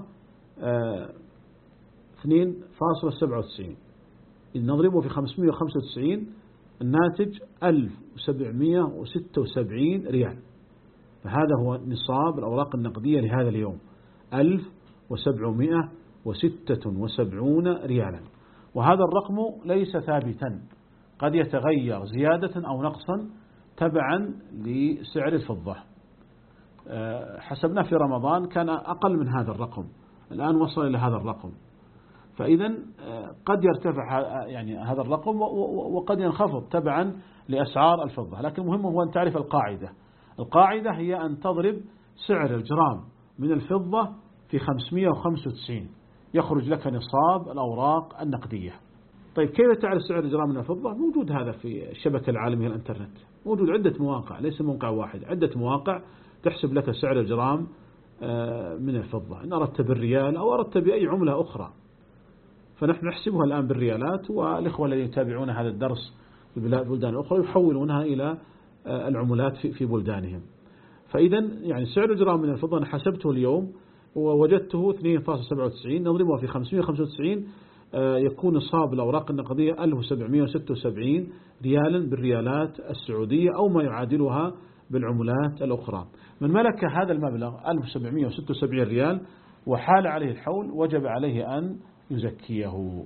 اثنين فاصلة سبعة وتسعين. إذا نضربه في خمسمائة وخمسة وتسعين الناتج ألف وسبعمائة وستة وسبعين ريال، فهذا هو نصاب الأوراق النقدية لهذا اليوم، ألف وسبعمائة وستة وسبعين ريالا. وهذا الرقم ليس ثابتا، قد يتغير زيادة أو نقصا تبعا لسعر الفضة. حسبنا في رمضان كان أقل من هذا الرقم، الآن وصل إلى هذا الرقم، فإذا قد يرتفع يعني هذا الرقم وقد ينخفض تبعا لأسعار الفضة. لكن المهم هو أن تعرف القاعدة. القاعدة هي أن تضرب سعر الجرام من الفضة في خمسمائة وخمسة وتسعين يخرج لك نصاب الأوراق النقدية. طيب كيف تعرف سعر الجرام من الفضة؟ موجود هذا في الشبكة العالمية الانترنت، موجود عدة مواقع، ليس موقع واحد، عدة مواقع تحسب لك سعر الجرام من الفضة إن أردت بالريال أو أردت بأي عملة أخرى. فنحن نحسبها الآن بالريالات، والإخوة الذين يتابعون هذا الدرس في البلدان الأخرى يحولونها إلى العملات في بلدانهم. فإذا يعني سعر الجرام من الفضة أنا حسبته اليوم ووجدته اثنين فاصلة سبعة وتسعين، نضربه في خمسمائة وخمسة وتسعين يكون نصاب الأوراق النقدية ألف وسبعمائة وستة وسبعين ريالا بالريالات السعودية أو ما يعادلها بالعملات الأخرى. من ملك هذا المبلغ ألف وسبعمائة وستة وسبعين ريال وحال عليه الحول وجب عليه أن يزكيه.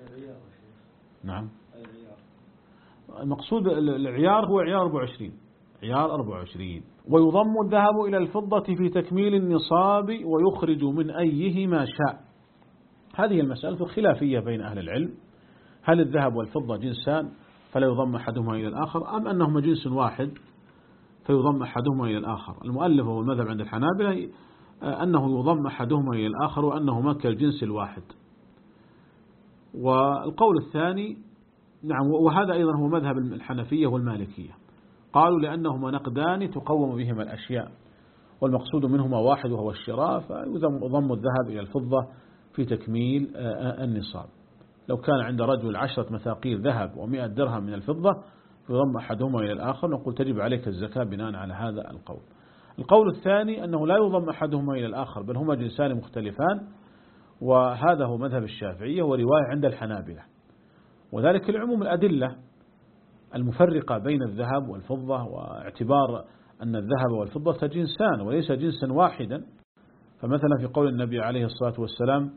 نعم، المقصود العيار هو عيار أربعة وعشرين، عيار أربعة وعشرين. ويضم الذهب إلى الفضة في تكميل النصاب ويخرج من أيهما شاء. هذه المسألة خلافية بين أهل العلم، هل الذهب والفضة جنسان فلا يضم أحدهما إلى الآخر، أم أنهما جنس واحد فيضم أحدهما إلى الآخر. المؤلف والمذهب عند الحنابلة أنه يضم أحدهما إلى الآخر وأنهما كالجنس الواحد. والقول الثاني نعم، وهذا أيضا هو مذهب الحنفية والمالكية، قالوا لأنهما نقدان تقوم بهما الأشياء والمقصود منهما واحد وهو الشراء، فيضم الذهب إلى الفضة في تكميل النصاب. لو كان عند رجل عشرة مثاقيل ذهب ومئة درهم من الفضة يضم أحدهما إلى الآخر، نقول تجب عليك الزكاة بناء على هذا القول. القول الثاني أنه لا يضم أحدهما إلى الآخر بل هما جنسان مختلفان، وهذا هو مذهب الشافعية ورواية عند الحنابلة، وذلك لعموم الأدلة المفرقة بين الذهب والفضة، واعتبار أن الذهب والفضة جنسان وليس جنسا واحدا. فمثلا في قول النبي عليه الصلاة والسلام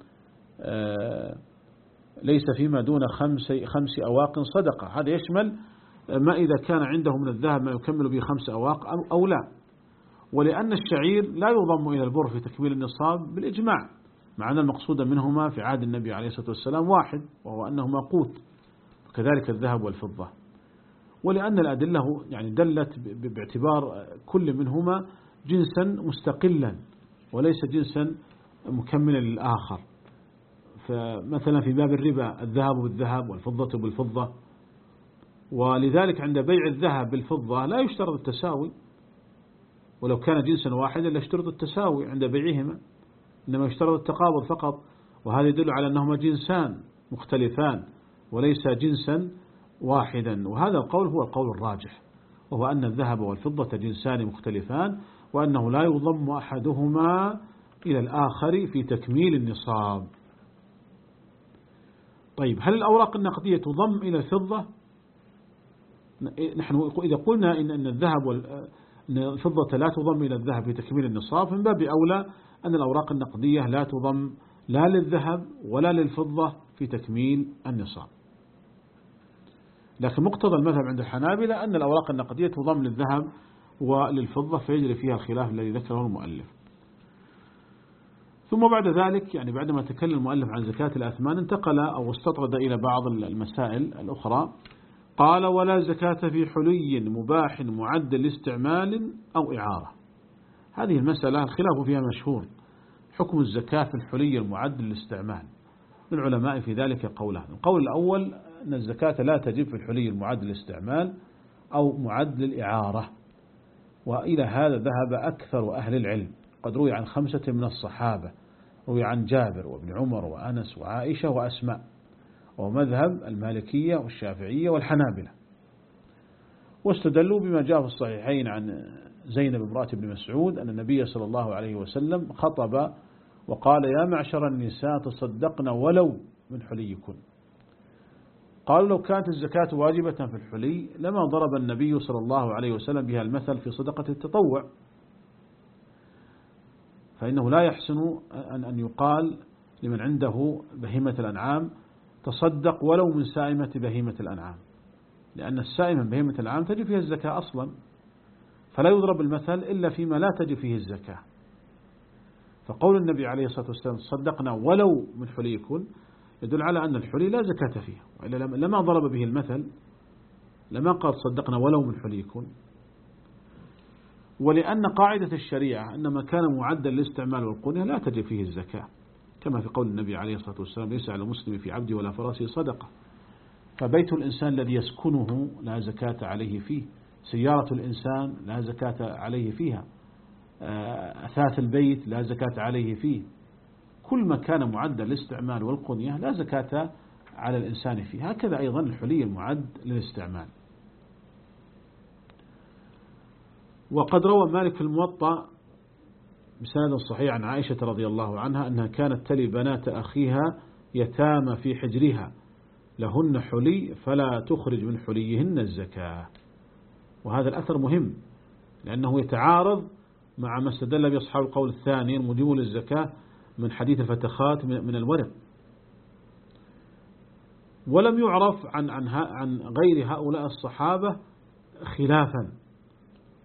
ليس فيما دون خمس, خمس أواق صدقة، هذا يشمل ما إذا كان عنده من الذهب ما يكمل به خمس أواق أو لا. ولأن الشعير لا يضم إلى البر في تكميل النصاب بالإجماع، مع أن المقصود منهما في عهد النبي عليه الصلاة والسلام واحد وهو أنهما قوت، وكذلك الذهب والفضة. ولأن الأدلة يعني دلت باعتبار كل منهما جنسا مستقلا وليس جنسا مكملا للآخر. فمثلا في باب الربا الذهب بالذهب والفضة بالفضة، ولذلك عند بيع الذهب بالفضة لا يشترط التساوي، ولو كان جنسا واحدا لا يشترط التساوي عند بيعهما، إنما يشترط التقابض فقط، وهذا يدل على أنهما جنسان مختلفان وليس جنسا واحدا. وهذا القول هو القول الراجح، وهو أن الذهب والفضة جنسان مختلفان، وأنه لا يضم أحدهما إلى الآخر في تكميل النصاب. طيب، هل الأوراق النقدية تضم إلى الفضة؟ نحن إذا قلنا إن الذهب والفضة لا تضم إلى الذهب في تكميل النصاب، من باب أولى أن الأوراق النقدية لا تضم لا للذهب ولا للفضة في تكميل النصاب. لكن مقتضى المذهب عند الحنابلة أن الأوراق النقدية تضم للذهب وللفضة، فيجري فيها الخلاف الذي ذكره المؤلف. ثم بعد ذلك يعني بعدما تكلم المؤلف عن زكاة الأثمان انتقل أو استطرد إلى بعض المسائل الأخرى. قال: ولا زكاة في حلي مباح معد لاستعمال أو إعارة. هذه المسألة الخلاف فيها مشهور، حكم الزكاة في الحلي المعد للاستعمال. للعلماء في ذلك قولان. القول الأول أن الزكاة لا تجب في الحلي المعد للاستعمال أو معد للإعارة، وإلى هذا ذهب أكثر أهل العلم. قد روي عن خمسة من الصحابة، روي عن جابر وابن عمر وأنس وعائشة وأسماء، ومذهب المالكية والشافعية والحنابلة. واستدلوا بما جاء في الصحيحين عن زينب امرأة ابن مسعود أن النبي صلى الله عليه وسلم خطب وقال: يا معشر النساء تصدقن ولو من حليكن. قالوا: لو كانت الزكاة واجبة في الحلي لما ضرب النبي صلى الله عليه وسلم بها المثل في صدقة التطوع، فإنه لا يحسن أن يقال لمن عنده بهيمة الأنعام تصدق ولو من سائمة بهيمة الأنعام، لأن السائمة بهيمة الأنعام تجب فيها الزكاة أصلا، فلا يضرب المثل إلا فيما لا تجب فيه الزكاة. فقول النبي عليه الصلاة والسلام تصدقنا ولو من حليكن يدل على أن الحلي لا زكاة فيه، وإلا لما ضرب به المثل لما قال تصدقنا ولو من حليكن. ولأن قاعدة الشريعة أن ما كان معدا للاستعمال والقنية لا تجب فيه الزكاة، كما في قول النبي عليه الصلاة والسلام: ليس على مسلم في عبد ولا فرسه صدقة. فبيت الإنسان الذي يسكنه لا زكاة عليه فيه، سيارة الإنسان لا زكاة عليه فيها، أثاث البيت لا زكاة عليه فيه، كل ما كان معدا للاستعمال والقنية لا زكاة على الإنسان فيه. هكذا أيضا الحلي المعد للاستعمال. وقد روى مالك في الموطأ بسند صحيح عن عائشة رضي الله عنها أنها كانت تلي بنات أخيها يتامى في حجرها لهن حلي فلا تخرج من حليهن الزكاة. وهذا الأثر مهم لأنه يتعارض مع ما استدل به أصحاب القول الثاني الموجب للزكاة من حديث الفتخات من الورق. ولم يعرف عن عن عن غير هؤلاء الصحابة خلافا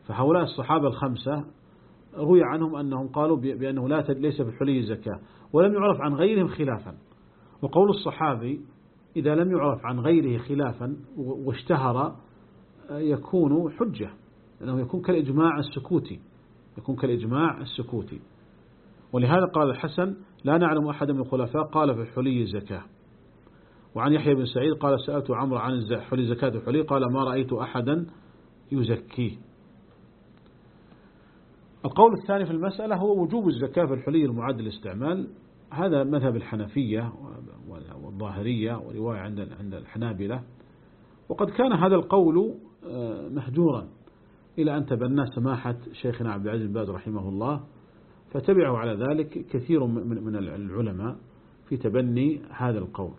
فهؤلاء الصحابة الخمسة روي عنهم أنهم قالوا بأنه لا ليس في الحلي زكاة، ولم يعرف عن غيرهم خلافا. وقول الصحابي إذا لم يعرف عن غيره خلافا واشتهر يكون حجة، لأنه يكون كالإجماع السكوتي، يكون كالإجماع السكوتي. ولهذا قال الحسن لا نعلم أحد من الخلفاء قال في الحلي زكاة. وعن يحيى بن سعيد قال سألت عمرو عن حلي زكاة الحلي قال ما رأيت أحدا يزكيه. القول الثاني في المسألة هو وجوب الزكاة في الحلي المعد للاستعمال. هذا مذهب الحنفية والظاهرية ورواية عند عند الحنابلة، وقد كان هذا القول مهجورا إلى أن تبنى سماحة شيخنا عبد العزيز بن باز رحمه الله، فتبعه على ذلك كثير من العلماء في تبني هذا القول.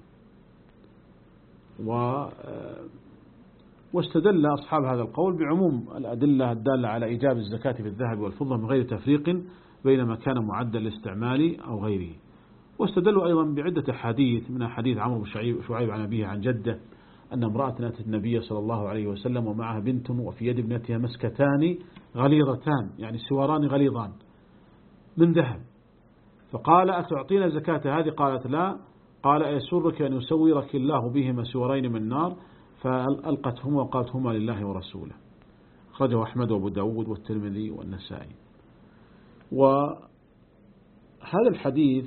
و واستدل أصحاب هذا القول بعموم الأدلة الدالة على إيجاب الزكاة في الذهب والفضة من غير تفريق بين ما كان معدل للاستعمال أو غيره. واستدلوا أيضا بعدة حديث، من حديث عمرو بن شعيب عن أبيه عن جده أن امرأة أتت النبي صلى الله عليه وسلم ومعها بنت وفي يد ابنتها مسكتان غليظتان، يعني سواران غليظان من ذهب، فقال أتعطينا زكاة هذه؟ قالت لا. قال أيسرك أن يسورك الله بهما سوارين من نار؟ فألقتهما وقالت هما لله ورسوله. أخرجه أحمد وأبو داود والترمذي والنسائي. وهذا الحديث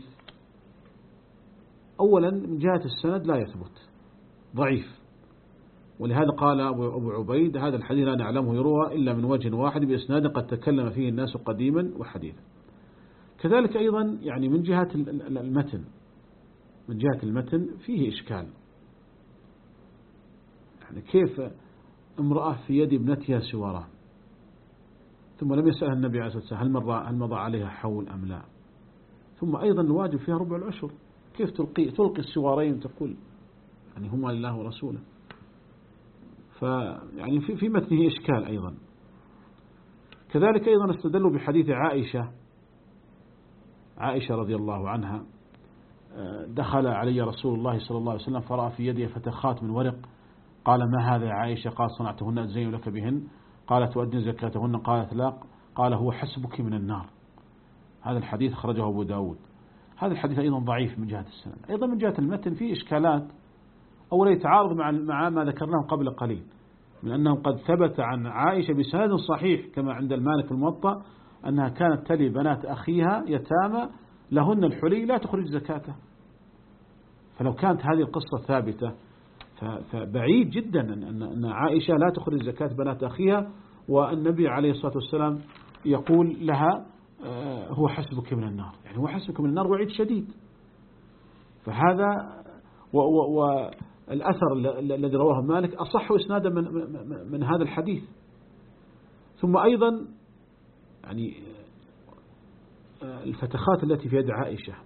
أولا من جهة السند لا يثبت، ضعيف، ولهذا قال أبو عبيد هذا الحديث لا نعلمه يروى إلا من وجه واحد بإسناد قد تكلم فيه الناس قديما وحديثا. كذلك أيضا يعني من جهة المتن، من جهة المتن فيه إشكال. يعني كيف امرأة في يد ابنتها سواران، ثم لم يسألها النبي عليه الصلاة والسلام هل مضى هل مضى عليها حول أم لا؟ ثم أيضا الواجب فيها ربع العشر، كيف تلقي تلقي السوارين تقول يعني هما لله ورسوله؟ فيعني في في متنه إشكال أيضا. كذلك أيضا استدلوا بحديث عائشة عائشة رضي الله عنها دخل علي رسول الله صلى الله عليه وسلم فرأى في يدي فتخات من ورق، قال ما هذا يا عائشة؟ قال صنعتهن أزين لك بهن؟ قالت تؤدين زكاتهن؟ قالت لا. قال هو حسبك من النار. هذا الحديث خرجه أبو داود. هذا الحديث أيضا ضعيف من جهة السند. أيضا من جهة المتن فيه إشكالات، أولا يتعارض مع مع ما ذكرناه قبل قليل من أنه قد ثبت عن عائشة بسند صحيح كما عند المالك الموطأ أنها كانت تلي بنات أخيها يتامى لهن الحلي لا تخرج زكاته. فلو كانت هذه القصة ثابتة فبعيد جدا أن عائشة لا تخرج زكاة بنات أخيها، والنبي عليه الصلاة والسلام يقول لها هو حسبك من النار، يعني هو حسبك من النار وعيد شديد. فهذا والأثر الذي رواه مالك أصح إسنادا من, من هذا الحديث. ثم أيضا يعني الفتخات التي في يد عائشة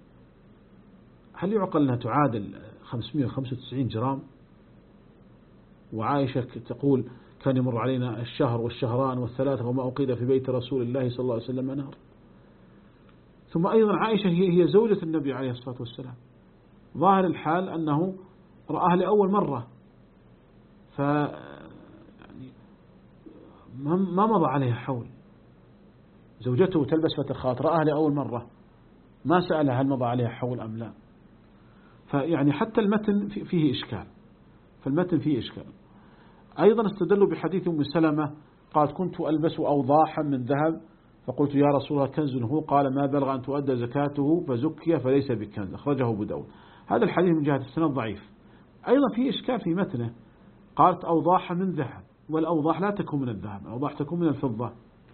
هل يعقل أنها تعادل خمسمائة وخمسة وتسعين جرام؟ وعائشة تقول كان يمر علينا الشهر والشهران والثلاثة وما أقيد في بيت رسول الله صلى الله عليه وسلم نار. ثم أيضا عائشة هي هي زوجة النبي عليه الصلاة والسلام، ظاهر الحال أنه رآها لأول مرة، ف يعني ما مضى عليها حول. زوجته تلبس فتخات، رآها لأول مرة، ما سألها هل مضى عليها حول أم لا. فيعني حتى المتن فيه إشكال، فالمتن فيه إشكال. أيضا استدلوا بحديث أم سلمة قالت كنت ألبس أوضاحا من ذهب فقلت يا رسول الله كنز هو؟ قال ما بلغ أن تؤدى زكاته فزكي فليس بكنز. أخرجه أبو داود. هذا الحديث من جهة السند ضعيف. أيضا فيه إشكال في متنه، قالت أوضاحا من ذهب، والأوضاح لا تكون من الذهب، الأوضاح تكون من الفضة.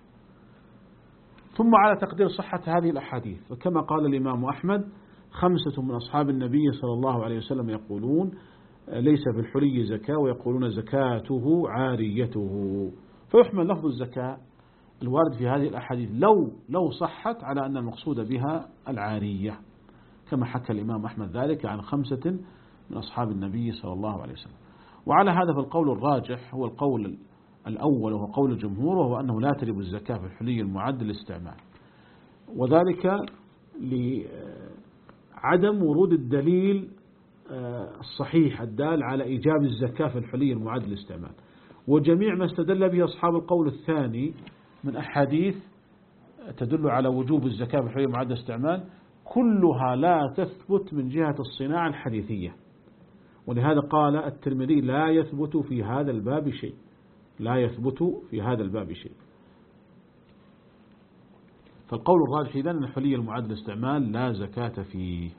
ثم على تقدير صحة هذه الأحاديث، فكما قال الإمام أحمد خمسة من أصحاب النبي صلى الله عليه وسلم يقولون ليس في الحلي زكاة، ويقولون زكاته عاريته. فيحمل لفظ الزكاة الوارد في هذه الأحاديث لو لو صحت على أن المقصود بها العارية، كما حكى الإمام أحمد ذلك عن خمسة من أصحاب النبي صلى الله عليه وسلم. وعلى هذا فالقول الراجح هو القول الأول وهو قول الجمهور، وهو أنه لا تجب الزكاة في الحلي المعد للاستعمال، وذلك لعدم ورود الدليل الصحيح الدال على إيجاب الزكاة في الحلي المعد للاستعمال. وجميع ما استدل به أصحاب القول الثاني من أحاديث تدل على وجوب الزكاة بالحلي المعد استعمال كلها لا تثبت من جهة الصناعة الحديثية، ولهذا قال الترمذي لا يثبت في هذا الباب شيء، لا يثبت في هذا الباب شيء. فالقول الراجح إذن أن الحلي المعد للاستعمال لا زكاة فيه.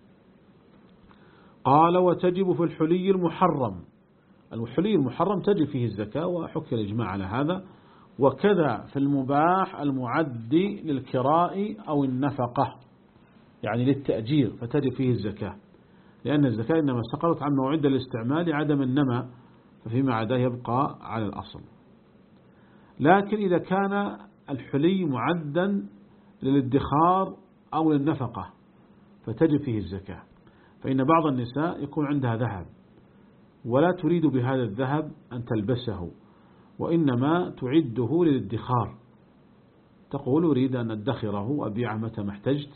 قال وتجب في الحلي المحرم، الحلي المحرم تجب فيه الزكاة وحكي الإجماع على هذا، وكذا في المباح المعد للكراء أو النفقة يعني للتأجير فتجب فيه الزكاة، لأن الزكاة إنما استقرت عن موعد الاستعمال عدم النمى، ففيما عداه يبقى على الأصل. لكن إذا كان الحلي معدا للادخار أو للنفقة فتجب فيه الزكاة، فإن بعض النساء يكون عندها ذهب ولا تريد بهذا الذهب أن تلبسه، وإنما تعده للادخار، تقول أريد أن أدخره وأبيعه متى ما احتجت،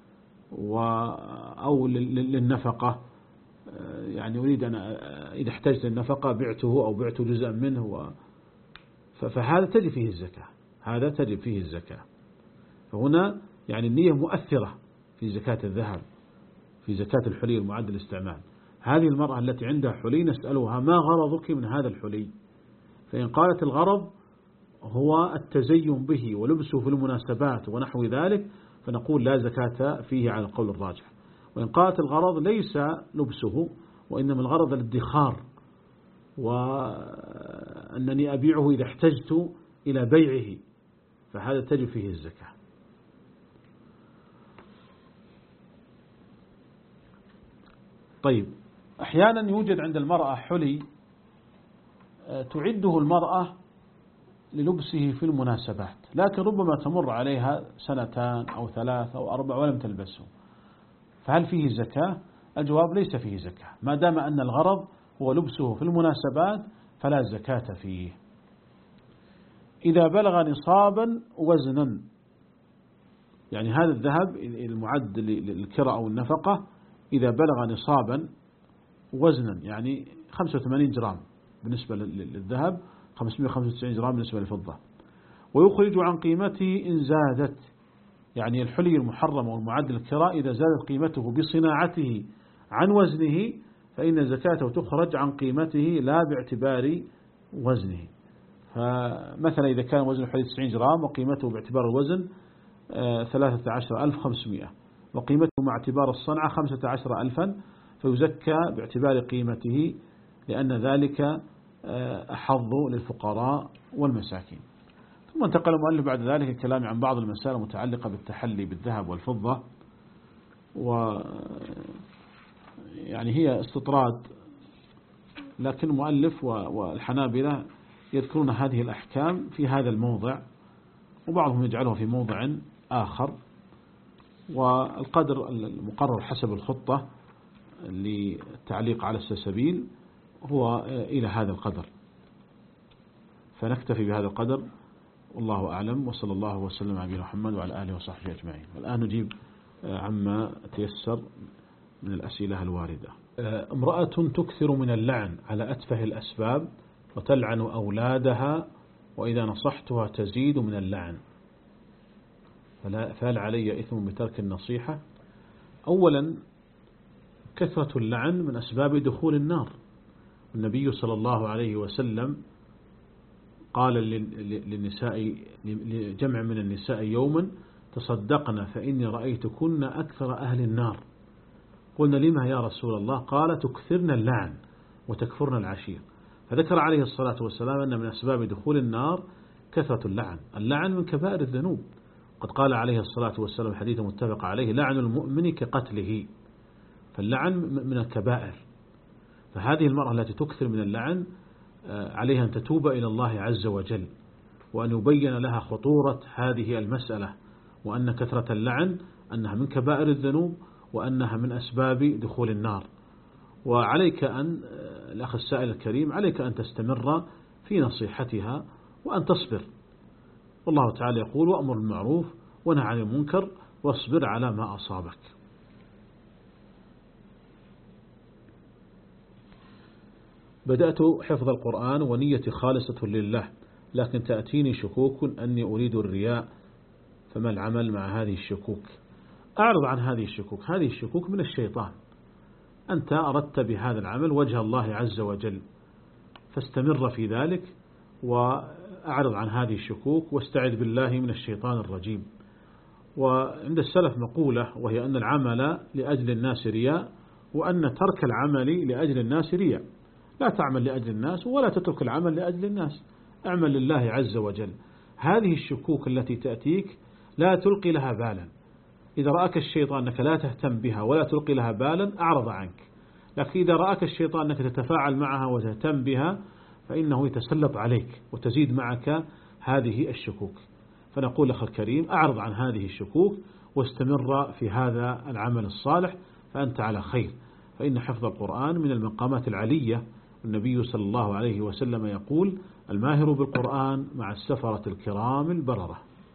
أو للنفقة يعني أريد أن إذا احتجت النفقة بعته أو بعت جزءا منه، فهذا تجب فيه الزكاة، هذا تجب فيه الزكاة. فهنا يعني النية مؤثرة في زكاة الذهب، في زكاة الحلي المعد للاستعمال. هذه المرأة التي عندها حلي نسألها ما غرضك من هذا الحلي؟ فإن قالت الغرض هو التزين به ولبسه في المناسبات ونحو ذلك فنقول لا زكاة فيه على القول الراجح. وإن قالت الغرض ليس لبسه وإنما الغرض الادخار وأنني أبيعه إذا احتجت إلى بيعه فهذا تجب فيه الزكاة. طيب، أحيانا يوجد عند المرأة حلي تعده المرأة للبسه في المناسبات، لكن ربما تمر عليها سنتان أو ثلاث أو أربع ولم تلبسه، فهل فيه زكاة؟ الجواب ليس فيه زكاة، ما دام أن الغرض هو لبسه في المناسبات فلا زكاة فيه. إذا بلغ نصابا وزنا، يعني هذا الذهب المعد للكراء أو النفقة إذا بلغ نصابا وزنا يعني خمسة وثمانين جرام بالنسبة للذهب، خمسمائة وخمسة وتسعين جرام بالنسبة للفضة، ويخرج عن قيمته إن زادت، يعني الحلي المحرم والمعد للكراء إذا زادت قيمته بصناعته عن وزنه فإن زكاته تخرج عن قيمته لا باعتبار وزنه. فمثلا إذا كان وزن الحلي تسعين جرام وقيمته باعتبار الوزن ثلاثة عشر ألف وخمسمائة وقيمته مع اعتبار الصنعة خمسة عشر ألفا فيزكى باعتبار قيمته، لأن ذلك أحظ للفقراء والمساكين. ثم انتقل المؤلف بعد ذلك الكلام عن بعض المسائل المتعلقة بالتحلي بالذهب والفضة، و يعني هي استطراد، لكن المؤلف والحنابلة يذكرون هذه الأحكام في هذا الموضع وبعضهم يجعله في موضع آخر، والقدر المقرر حسب الخطة للتعليق على السلسبيل هو إلى هذا القدر، فنكتفي بهذا القدر والله أعلم، وصلى الله وسلم على نبينا محمد وعلى آله وصحبه أجمعين. والآن نجيب عما تيسر من الأسئلة الواردة. امرأة تكثر من اللعن على أتفه الأسباب وتلعن أولادها، وإذا نصحتها تزيد من اللعن، فهل علي إثم بترك النصيحة؟ أولا، كثرة اللعن من أسباب دخول النار. النبي صلى الله عليه وسلم قال للنساء لجمع من النساء يوما تصدقنا فإني رأيتكن أكثر أهل النار. قلنا لما يا رسول الله؟ قال تكثرن اللعن وتكفرن العشير. فذكر عليه الصلاة والسلام أن من أسباب دخول النار كثرة اللعن. اللعن من كبائر الذنوب، قد قال عليه الصلاة والسلام حديث متفق عليه لعن المؤمن كقتله، فاللعن من الكبائر. فهذه المرأة التي تكثر من اللعن عليها أن تتوب إلى الله عز وجل، وأن يبين لها خطورة هذه المسألة، وأن كثرة اللعن أنها من كبائر الذنوب وأنها من أسباب دخول النار. وعليك أن الأخ السائل الكريم عليك أن تستمر في نصيحتها وأن تصبر، والله تعالى يقول وأمر بالمعروف ونهى عن المنكر واصبر على ما أصابك. بدأت حفظ القرآن ونيتي خالصة لله، لكن تأتيني شكوك أني أريد الرياء، فما العمل مع هذه الشكوك؟ أعرض عن هذه الشكوك. هذه الشكوك من الشيطان. أنت أردت بهذا العمل وجه الله عز وجل، فاستمر في ذلك وأعرض عن هذه الشكوك واستعذ بالله من الشيطان الرجيم. وعند السلف مقولة، وهي أن العمل لأجل الناس رياء، وأن ترك العمل لأجل الناس رياء. لا تعمل لأجل الناس ولا تترك العمل لأجل الناس، اعمل لله عز وجل. هذه الشكوك التي تأتيك لا تلقي لها بالا. إذا رأك الشيطان أنك لا تهتم بها ولا تلقي لها بالا أعرض عنك، لكن إذا رأك الشيطان أنك تتفاعل معها وتهتم بها فإنه يتسلط عليك وتزيد معك هذه الشكوك. فنقول لك الكريم أعرض عن هذه الشكوك واستمر في هذا العمل الصالح، فأنت على خير. فإن حفظ القرآن من المقامات العلية، النبي صلى الله عليه وسلم يقول: الماهر بالقرآن مع السفرة الكرام البررة.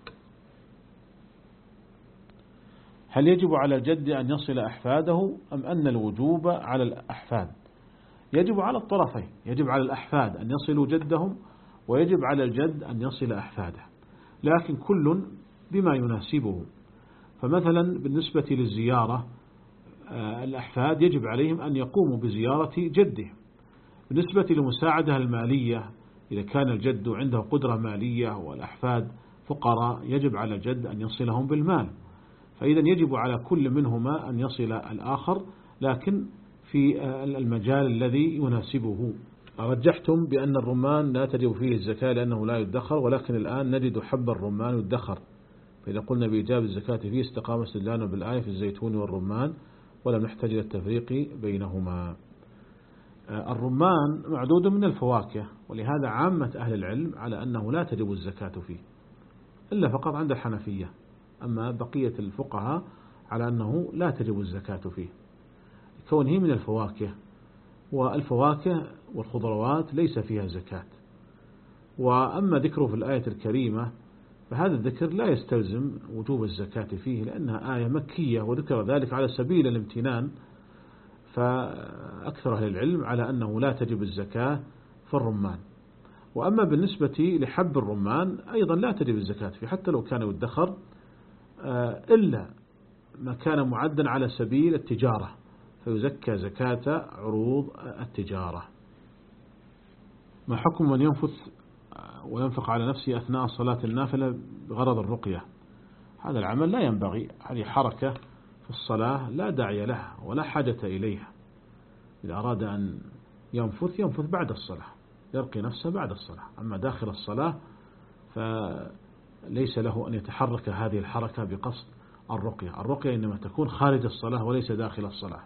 هل يجب على الجد أن يصل أحفاده أم أن الوجوب على الأحفاد؟ يجب على الطرفين، يجب على الأحفاد أن يصلوا جدهم، ويجب على الجد أن يصل أحفاده، لكن كل بما يناسبه. فمثلا بالنسبة للزيارة، الأحفاد يجب عليهم أن يقوموا بزيارة جده. بالنسبة للمساعدة المالية، إذا كان الجد عنده قدرة مالية والأحفاد فقراء، يجب على الجد أن يصلهم بالمال. فإذا يجب على كل منهما أن يصل الآخر، لكن في المجال الذي يناسبه. رجحتم بأن الرمان لا تجب فيه الزكاة لأنه لا يدخر، ولكن الآن نجد حب الرمان يدخر، فإذا قلنا بإيجاب الزكاة فيه استقام استدلالنا بالآية في الزيتون والرمان، ولم نحتاج إلى التفريق بينهما. الرمان معدود من الفواكه، ولهذا عامة أهل العلم على أنه لا تجب الزكاة فيه إلا فقط عند الحنفية، أما بقية الفقهاء على أنه لا تجب الزكاة فيه كونه من الفواكه، والفواكه والخضروات ليس فيها زكاة. وأما ذكره في الآية الكريمة فهذا الذكر لا يستلزم وجوب الزكاة فيه، لأنها آية مكية وذكر ذلك على سبيل الامتنان، فأكثر أهل العلم على أنه لا تجب الزكاة في الرمان. وأما بالنسبة لحب الرمان أيضا لا تجب الزكاة فيه حتى لو كان يدخر، إلا ما كان معدا على سبيل التجارة فيزكى زكاة عروض التجارة. ما حكم من ينفث وينفق على نفسه أثناء صلاة النافلة بغرض الرقية؟ هذا العمل لا ينبغي، هذه حركة في الصلاة لا داعي لها ولا حاجة إليها. إذا أراد أن ينفث ينفث بعد الصلاة، يرقي نفسه بعد الصلاة، أما داخل الصلاة فليس له أن يتحرك هذه الحركة بقصد الرقية. الرقية إنما تكون خارج الصلاة وليس داخل الصلاة.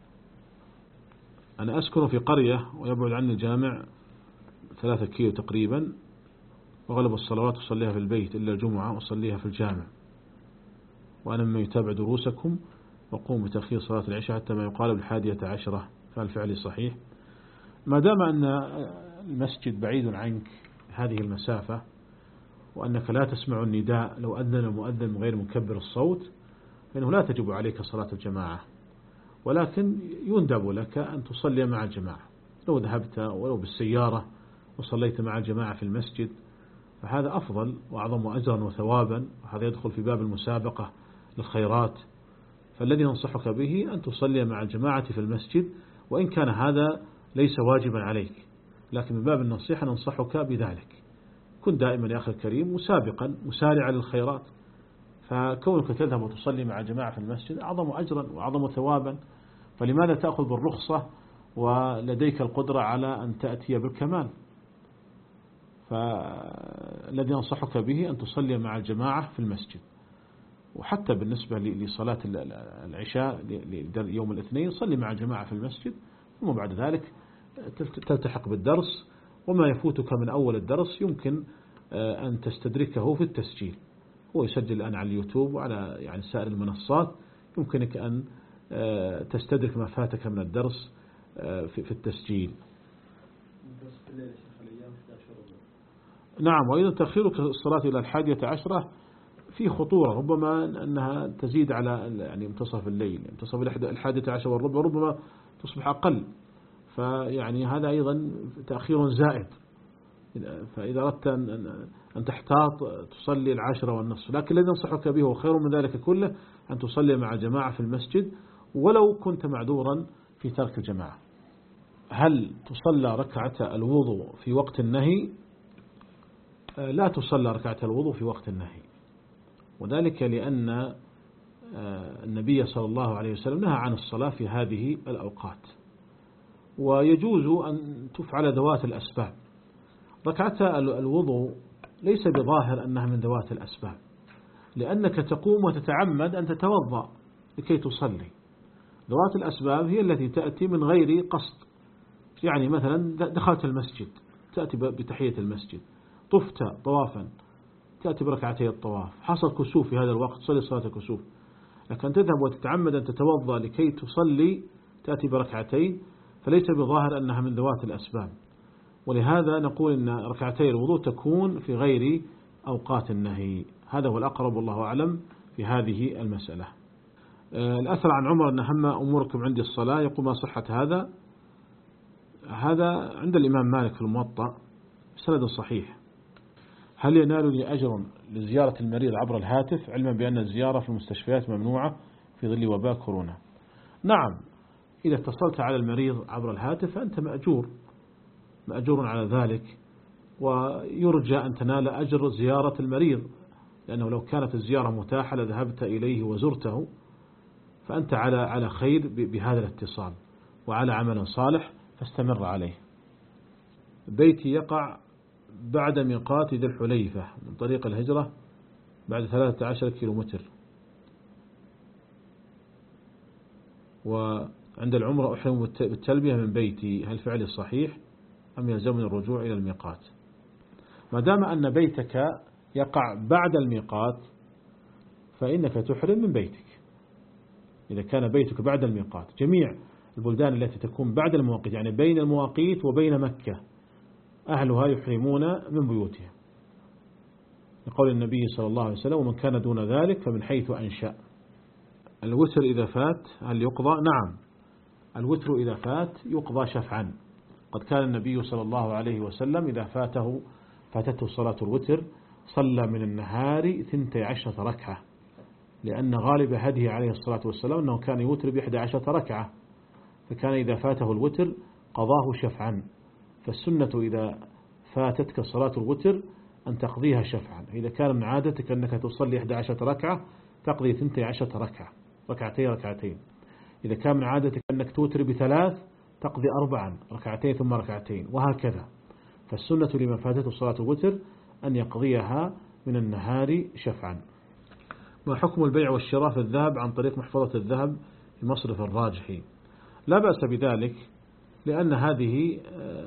أنا أسكن في قرية ويبعد عني الجامع ثلاثة كيلو تقريبا، وغلب الصلوات أصليها في البيت إلا الجمعة أصليها في الجامع، وأنا ممن يتابع دروسكم وقوم بتأخير صلاة العشاء حتى ما يقال بالحادية عشرة، فالفعل صحيح. ما دام أن المسجد بعيد عنك هذه المسافة وأنك لا تسمع النداء لو أذن المؤذن غير مكبر الصوت، فإنه لا تجب عليك صلاة الجماعة، ولكن يندب لك أن تصلي مع الجماعة. لو ذهبت ولو بالسيارة وصليت مع الجماعة في المسجد فهذا أفضل وأعظم أجرا وثوابا، وهذا يدخل في باب المسابقة للخيرات. فالذي ننصحك به أن تصلي مع الجماعة في المسجد، وإن كان هذا ليس واجبا عليك، لكن من باب النصيحة ننصحك بذلك. كن دائما يا أخي الكريم مسابقا مسارعا للخيرات، فكونك تذهب وتصلي مع الجماعة في المسجد أعظم أجرا وأعظم ثوابا، فلماذا تأخذ بالرخصة ولديك القدرة على أن تأتي بالكمال؟ فالذي أنصحك به أن تصلي مع الجماعة في المسجد. وحتى بالنسبة لصلاة العشاء يوم الاثنين صلي مع الجماعة في المسجد، ثم بعد ذلك تلتحق بالدرس، وما يفوتك من أول الدرس يمكن أن تستدركه في التسجيل، هو يسجل الآن على اليوتيوب وعلى يعني سائر المنصات، يمكنك أن تستدرك ما فاتك من الدرس في التسجيل. نعم، وإذا تأخيرك الصلاة إلى الحادية عشرة في خطورة، ربما أنها تزيد على يعني منتصف الليل، منتصف الحادية عشر والربع، ربما تصبح أقل، فيعني هذا أيضا تأخير زائد. فإذا أردت أن تحتاط تصلي العشرة والنصف، لكن الذي ننصحك به وخير من ذلك كله أن تصلي مع جماعة في المسجد ولو كنت معذورا في ترك الجماعة. هل تصلى ركعة الوضوء في وقت النهي؟ لا تصلى ركعة الوضوء في وقت النهي، وذلك لأن النبي صلى الله عليه وسلم نهى عن الصلاة في هذه الأوقات، ويجوز أن تفعل ذوات الأسباب. ركعة الوضوء ليس بظاهر أنها من ذوات الأسباب، لأنك تقوم وتتعمد أن تتوضأ لكي تصلي. ذوات الأسباب هي التي تأتي من غير قصد، يعني مثلا دخلت المسجد تأتي بتحية المسجد، طفت طوافا تأتي بركعتي الطواف، حصل كسوف في هذا الوقت تصلي صلاة الكسوف. لكن تذهب وتتعمد أن تتوضأ لكي تصلي تأتي بركعتين، فليس بظاهر أنها من ذوات الأسباب، ولهذا نقول أن ركعتي الوضوء تكون في غير أوقات النهي. هذا هو الأقرب والله أعلم في هذه المسألة. الأثر عن عمر أن أهم أموركم عندي الصلاة، يقول ما صحة هذا؟ هذا عند الإمام مالك في الموطأ سند صحيح. هل ينالني أجر لزيارة المريض عبر الهاتف، علما بأن الزيارة في المستشفيات ممنوعة في ظل وباء كورونا؟ نعم، إذا اتصلت على المريض عبر الهاتف فأنت مأجور مأجور على ذلك، ويرجى أن تنال أجر زيارة المريض، لأنه لو كانت الزيارة متاحة لذهبت إليه وزرته، فأنت على على خير بهذا الاتصال وعلى عمل صالح، فاستمر عليه. بيتي يقع بعد ميقات ذي الحليفة من طريق الهجرة بعد ثلاثة عشر كيلومتر، وعند العمرة أحرم بالتلبية من بيتي، هل فعلي صحيح أم يلزمني الرجوع إلى الميقات؟ ما دام أن بيتك يقع بعد الميقات فإنك تحرم من بيتك. إذا كان بيتك بعد الميقات، جميع البلدان التي تكون بعد المواقيت، يعني بين المواقيت وبين مكة، أهلها يحرمون من بيوتهم، لقول النبي صلى الله عليه وسلم ومن كان دون ذلك فمن حيث أنشأ. الوتر إذا فات هل يقضى؟ نعم، الوتر إذا فات يقضى شفعا. قد كان النبي صلى الله عليه وسلم إذا فاته فاتته صلاة الوتر صلى من النهار ثنتي عشرة ركعة، لأن غالب هديه عليه الصلاة والسلام أنه كان يوتر بإحدى عشرة ركعة، فكان إذا فاته الوتر قضاه شفعا. فالسنة إذا فاتتك صلاة الوتر أن تقضيها شفعا. إذا كان من عادتك أنك تصلي إحدى عشرة ركعة تقضي ثنتي عشرة ركعة، ركعتين ركعتين. إذا كان من عادتك أنك توتر بثلاث تقضي أربعا، ركعتين ثم ركعتين، وهكذا. فالسنة لمن فاتته صلاة الوتر أن يقضيها من النهار شفعا. ما حكم البيع والشراء في الذهب عن طريق محفظة الذهب في مصرف الراجحي؟ لا بأس بذلك، لأن هذه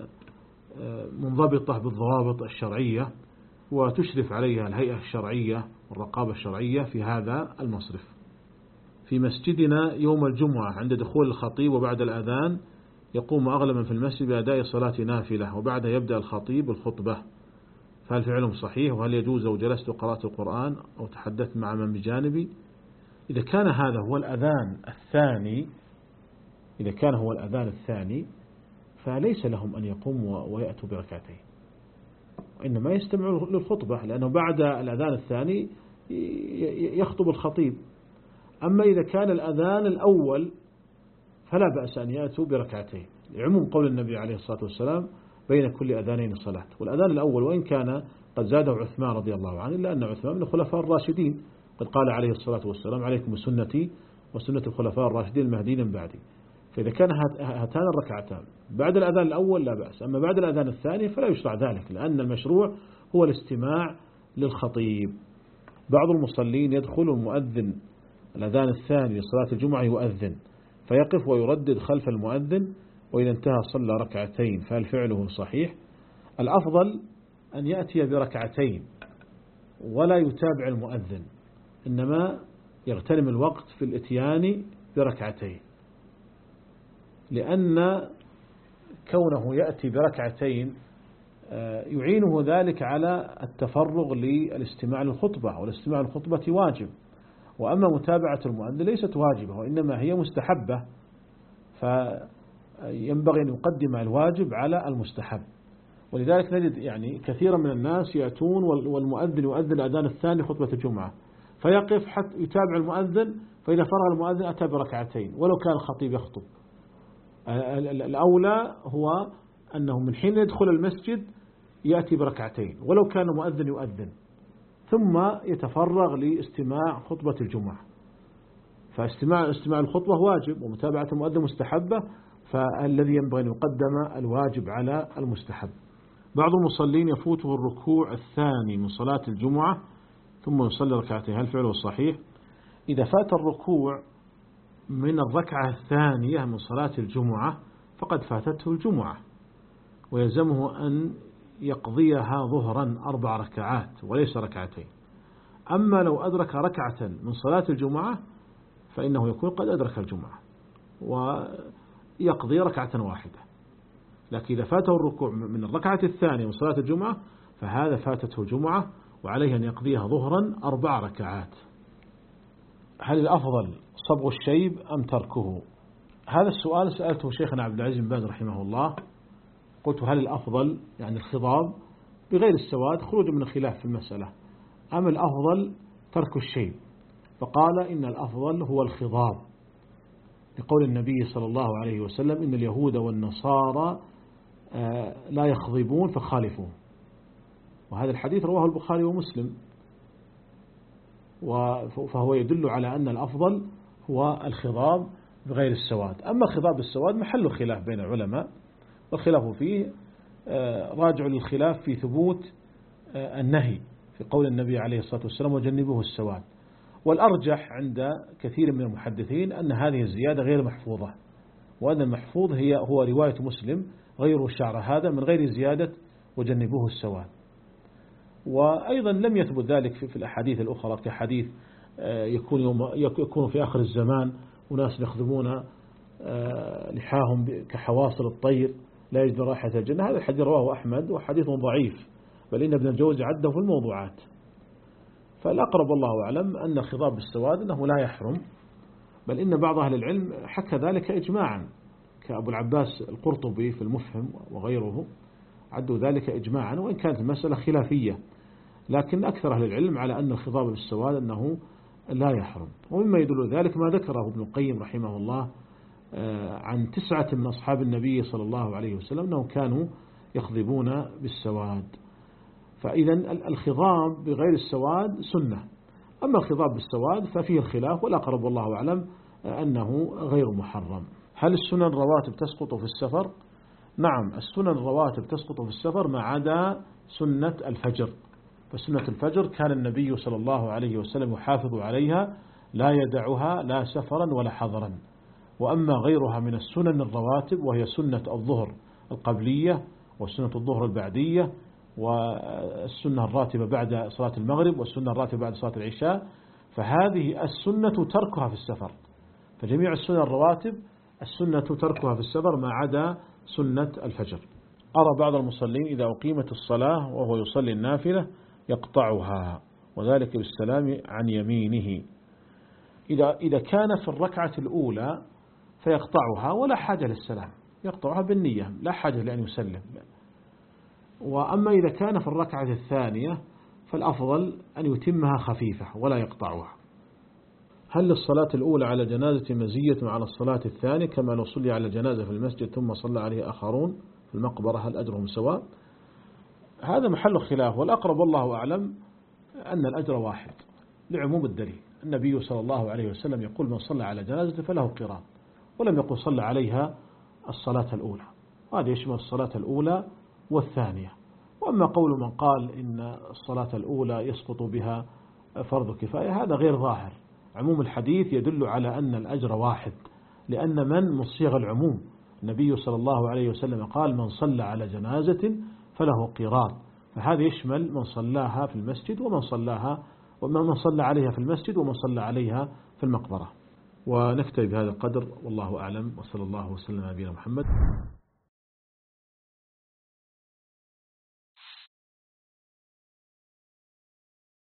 منضبطة بالضوابط الشرعية، وتشرف عليها الهيئة الشرعية والرقابة الشرعية في هذا المصرف. في مسجدنا يوم الجمعة عند دخول الخطيب وبعد الأذان يقوم أغلب من في المسجد بأداء صلاة نافلة، وبعدها يبدأ الخطيب الخطبة، فهل فعلهم صحيح؟ وهل يجوز لو جلست وقرأت القرآن أو تحدثت مع من بجانبي؟ إذا كان هذا هو الأذان الثاني إذا كان هو الأذان الثاني فليس لهم أن يقوموا ويأتوا بركعتين، وإنما يستمعوا للخطبة، لأنه بعد الأذان الثاني يخطب الخطيب. أما إذا كان الأذان الأول فلا بأس أن يأتوا بركعتين، لعموم قول النبي عليه الصلاة والسلام بين كل أذانين صلاة. والأذان الأول وإن كان قد زاده عثمان رضي الله عنه، إلا أن عثمان من الخلفاء الراشدين، قد قال عليه الصلاة والسلام عليكم بسنتي وسنة الخلفاء الراشدين المهديين من بعدي. فإذا كان هاتان الركعتان بعد الأذان الأول لا بأس، أما بعد الأذان الثاني فلا يشرع ذلك، لأن المشروع هو الاستماع للخطيب. بعض المصلين يدخل المؤذن الأذان الثاني لصلاة الجمعة يؤذن فيقف ويردد خلف المؤذن، وإذا انتهى صلى ركعتين، فهل فعله صحيح؟ الأفضل أن يأتي بركعتين ولا يتابع المؤذن، إنما يغتنم الوقت في الاتيان بركعتين، لأن كونه يأتي بركعتين يعينه ذلك على التفرغ للاستماع للخطبة، والاستماع للخطبة واجب، وأما متابعة المؤذن ليست واجبة وإنما هي مستحبة. ينبغي أن يقدم الواجب على المستحب. ولذلك نجد يعني كثيرا من الناس يأتون والمؤذن يؤذن الأذان الثاني خطبة الجمعة، فيقف حتى يتابع المؤذن، فإذا فرغ المؤذن أتى بركعتين ولو كان الخطيب يخطب. الأولى هو أنه من حين يدخل المسجد يأتي بركعتين ولو كان المؤذن يؤذن، ثم يتفرغ لاستماع خطبة الجمعة. فاستماع استماع الخطبة واجب ومتابعة المؤذن مستحبة، فالذي ينبغي أن يقدم الواجب على المستحب. بعض المصلين يفوته الركوع الثاني من صلاة الجمعة ثم يصلي ركعتين، هل فعله صحيح؟ إذا فات الركوع من الركعة الثانية من صلاة الجمعة فقد فاتته الجمعة، ويلزمه أن يقضيها ظهرا أربع ركعات وليس ركعتين. أما لو أدرك ركعة من صلاة الجمعة فإنه يكون قد أدرك الجمعة ويقضي ركعة واحدة. لكن إذا فاته الركوع من الركعة الثانية من صلاة الجمعة فهذا فاتته الجمعة وعليه أن يقضيها ظهرا أربع ركعات. هل الأفضل صبغ الشيب أم تركه؟ هذا السؤال سألته شيخنا عبد العزيز بن باز رحمه الله، قلت هل الأفضل يعني الخضاب بغير السواد خروج من الخلاف في المسألة أم الأفضل ترك الشيب؟ فقال إن الأفضل هو الخضاب لقول النبي صلى الله عليه وسلم إن اليهود والنصارى لا يخضبون فخالفوه، وهذا الحديث رواه البخاري ومسلم، فهو يدل على أن الأفضل هو الخضاب بغير السواد. أما الخضاب السواد محل خلاف بين العلماء، والخلاف فيه راجع للخلاف في ثبوت النهي في قول النبي عليه الصلاة والسلام وجنبوه السواد. والأرجح عند كثير من المحدثين أن هذه الزيادة غير محفوظة، وأن المحفوظ هي هو رواية مسلم غير الشعر هذا من غير زيادة وجنبوه السواد. وأيضا لم يثبت ذلك في الأحاديث الأخرى كحديث يكون يوم يكون في آخر الزمان وناس يخدمون لحاهم كحواصل الطير لا يجد رائحة الجنة. هذا الحديث رواه أحمد وحديث ضعيف، بل إن ابن الجوزي عده في الموضوعات. فالأقرب الله أعلم أن الخضاب بالسواد أنه لا يحرم، بل إن بعض أهل العلم حكى ذلك إجماعا كأبو العباس القرطبي في المفهم وغيره، عدوا ذلك إجماعا، وإن كانت المسألة خلافية، لكن أكثر أهل العلم على أن الخضاب بالسواد أنه لا يحرم. ومما يدل ذلك ما ذكره ابن القيم رحمه الله عن تسعة من أصحاب النبي صلى الله عليه وسلم أنهم كانوا يخضبون بالسواد. فإذا الخضاب بغير السواد سنة، أما الخضاب بالسواد ففيه الخلاف، والأقرب والله أعلم أنه غير محرم. هل السنن الرواتب تسقط في السفر؟ نعم، السنن الرواتب تسقط في السفر ما عدا سنة الفجر، فسنة الفجر كان النبي صلى الله عليه وسلم يحافظ عليها لا يدعها لا سفرا ولا حضرا. وأما غيرها من السنن الرواتب وهي سنة الظهر القبلية وسنة الظهر البعدية والسنة الراتبة بعد صلاة المغرب والسنة الراتبة بعد صلاة العشاء، فهذه السنة تركها في السفر. فجميع السنن الرواتب السنة تركها في السفر ما عدا سنة الفجر. أرى بعض المصلين إذا أقيمت الصلاة وهو يصلي النافلة يقطعها، وذلك بالسلام عن يمينه. إذا إذا كان في الركعة الأولى فيقطعها ولا حاجة للسلام، يقطعها بالنية لا حاجة لأن يسلم. وأما إذا كان في الركعة الثانية فالأفضل أن يتمها خفيفة ولا يقطعها. هل للصلاة الأولى على جنازة مزية على الصلاة الثانية كما لو صلي على جنازة في المسجد ثم صلى عليه آخرون في المقبرة، هل أجرهم سواء؟ هذا محل خلاف، والأقرب والله أعلم أن الأجر واحد لعموم الدليل. النبي صلى الله عليه وسلم يقول من صلى على جنازة فله قيراط، ولم يقل صلى عليها الصلاة الأولى، وهذا يشمل الصلاة الأولى والثانية. وأما قول من قال إن الصلاة الأولى يسقط بها فرض كفاية هذا غير ظاهر. عموم الحديث يدل على أن الأجر واحد، لأن من مصيغ العموم. النبي صلى الله عليه وسلم قال من صلى على جنازة فله قيراط، فهذا يشمل من صلاها في المسجد ومن صلاها ومن صلى عليها في المسجد ومن صلى عليها في المقبرة. ونكتفي بهذا القدر والله أعلم، وصلى الله وسلم على نبينا محمد.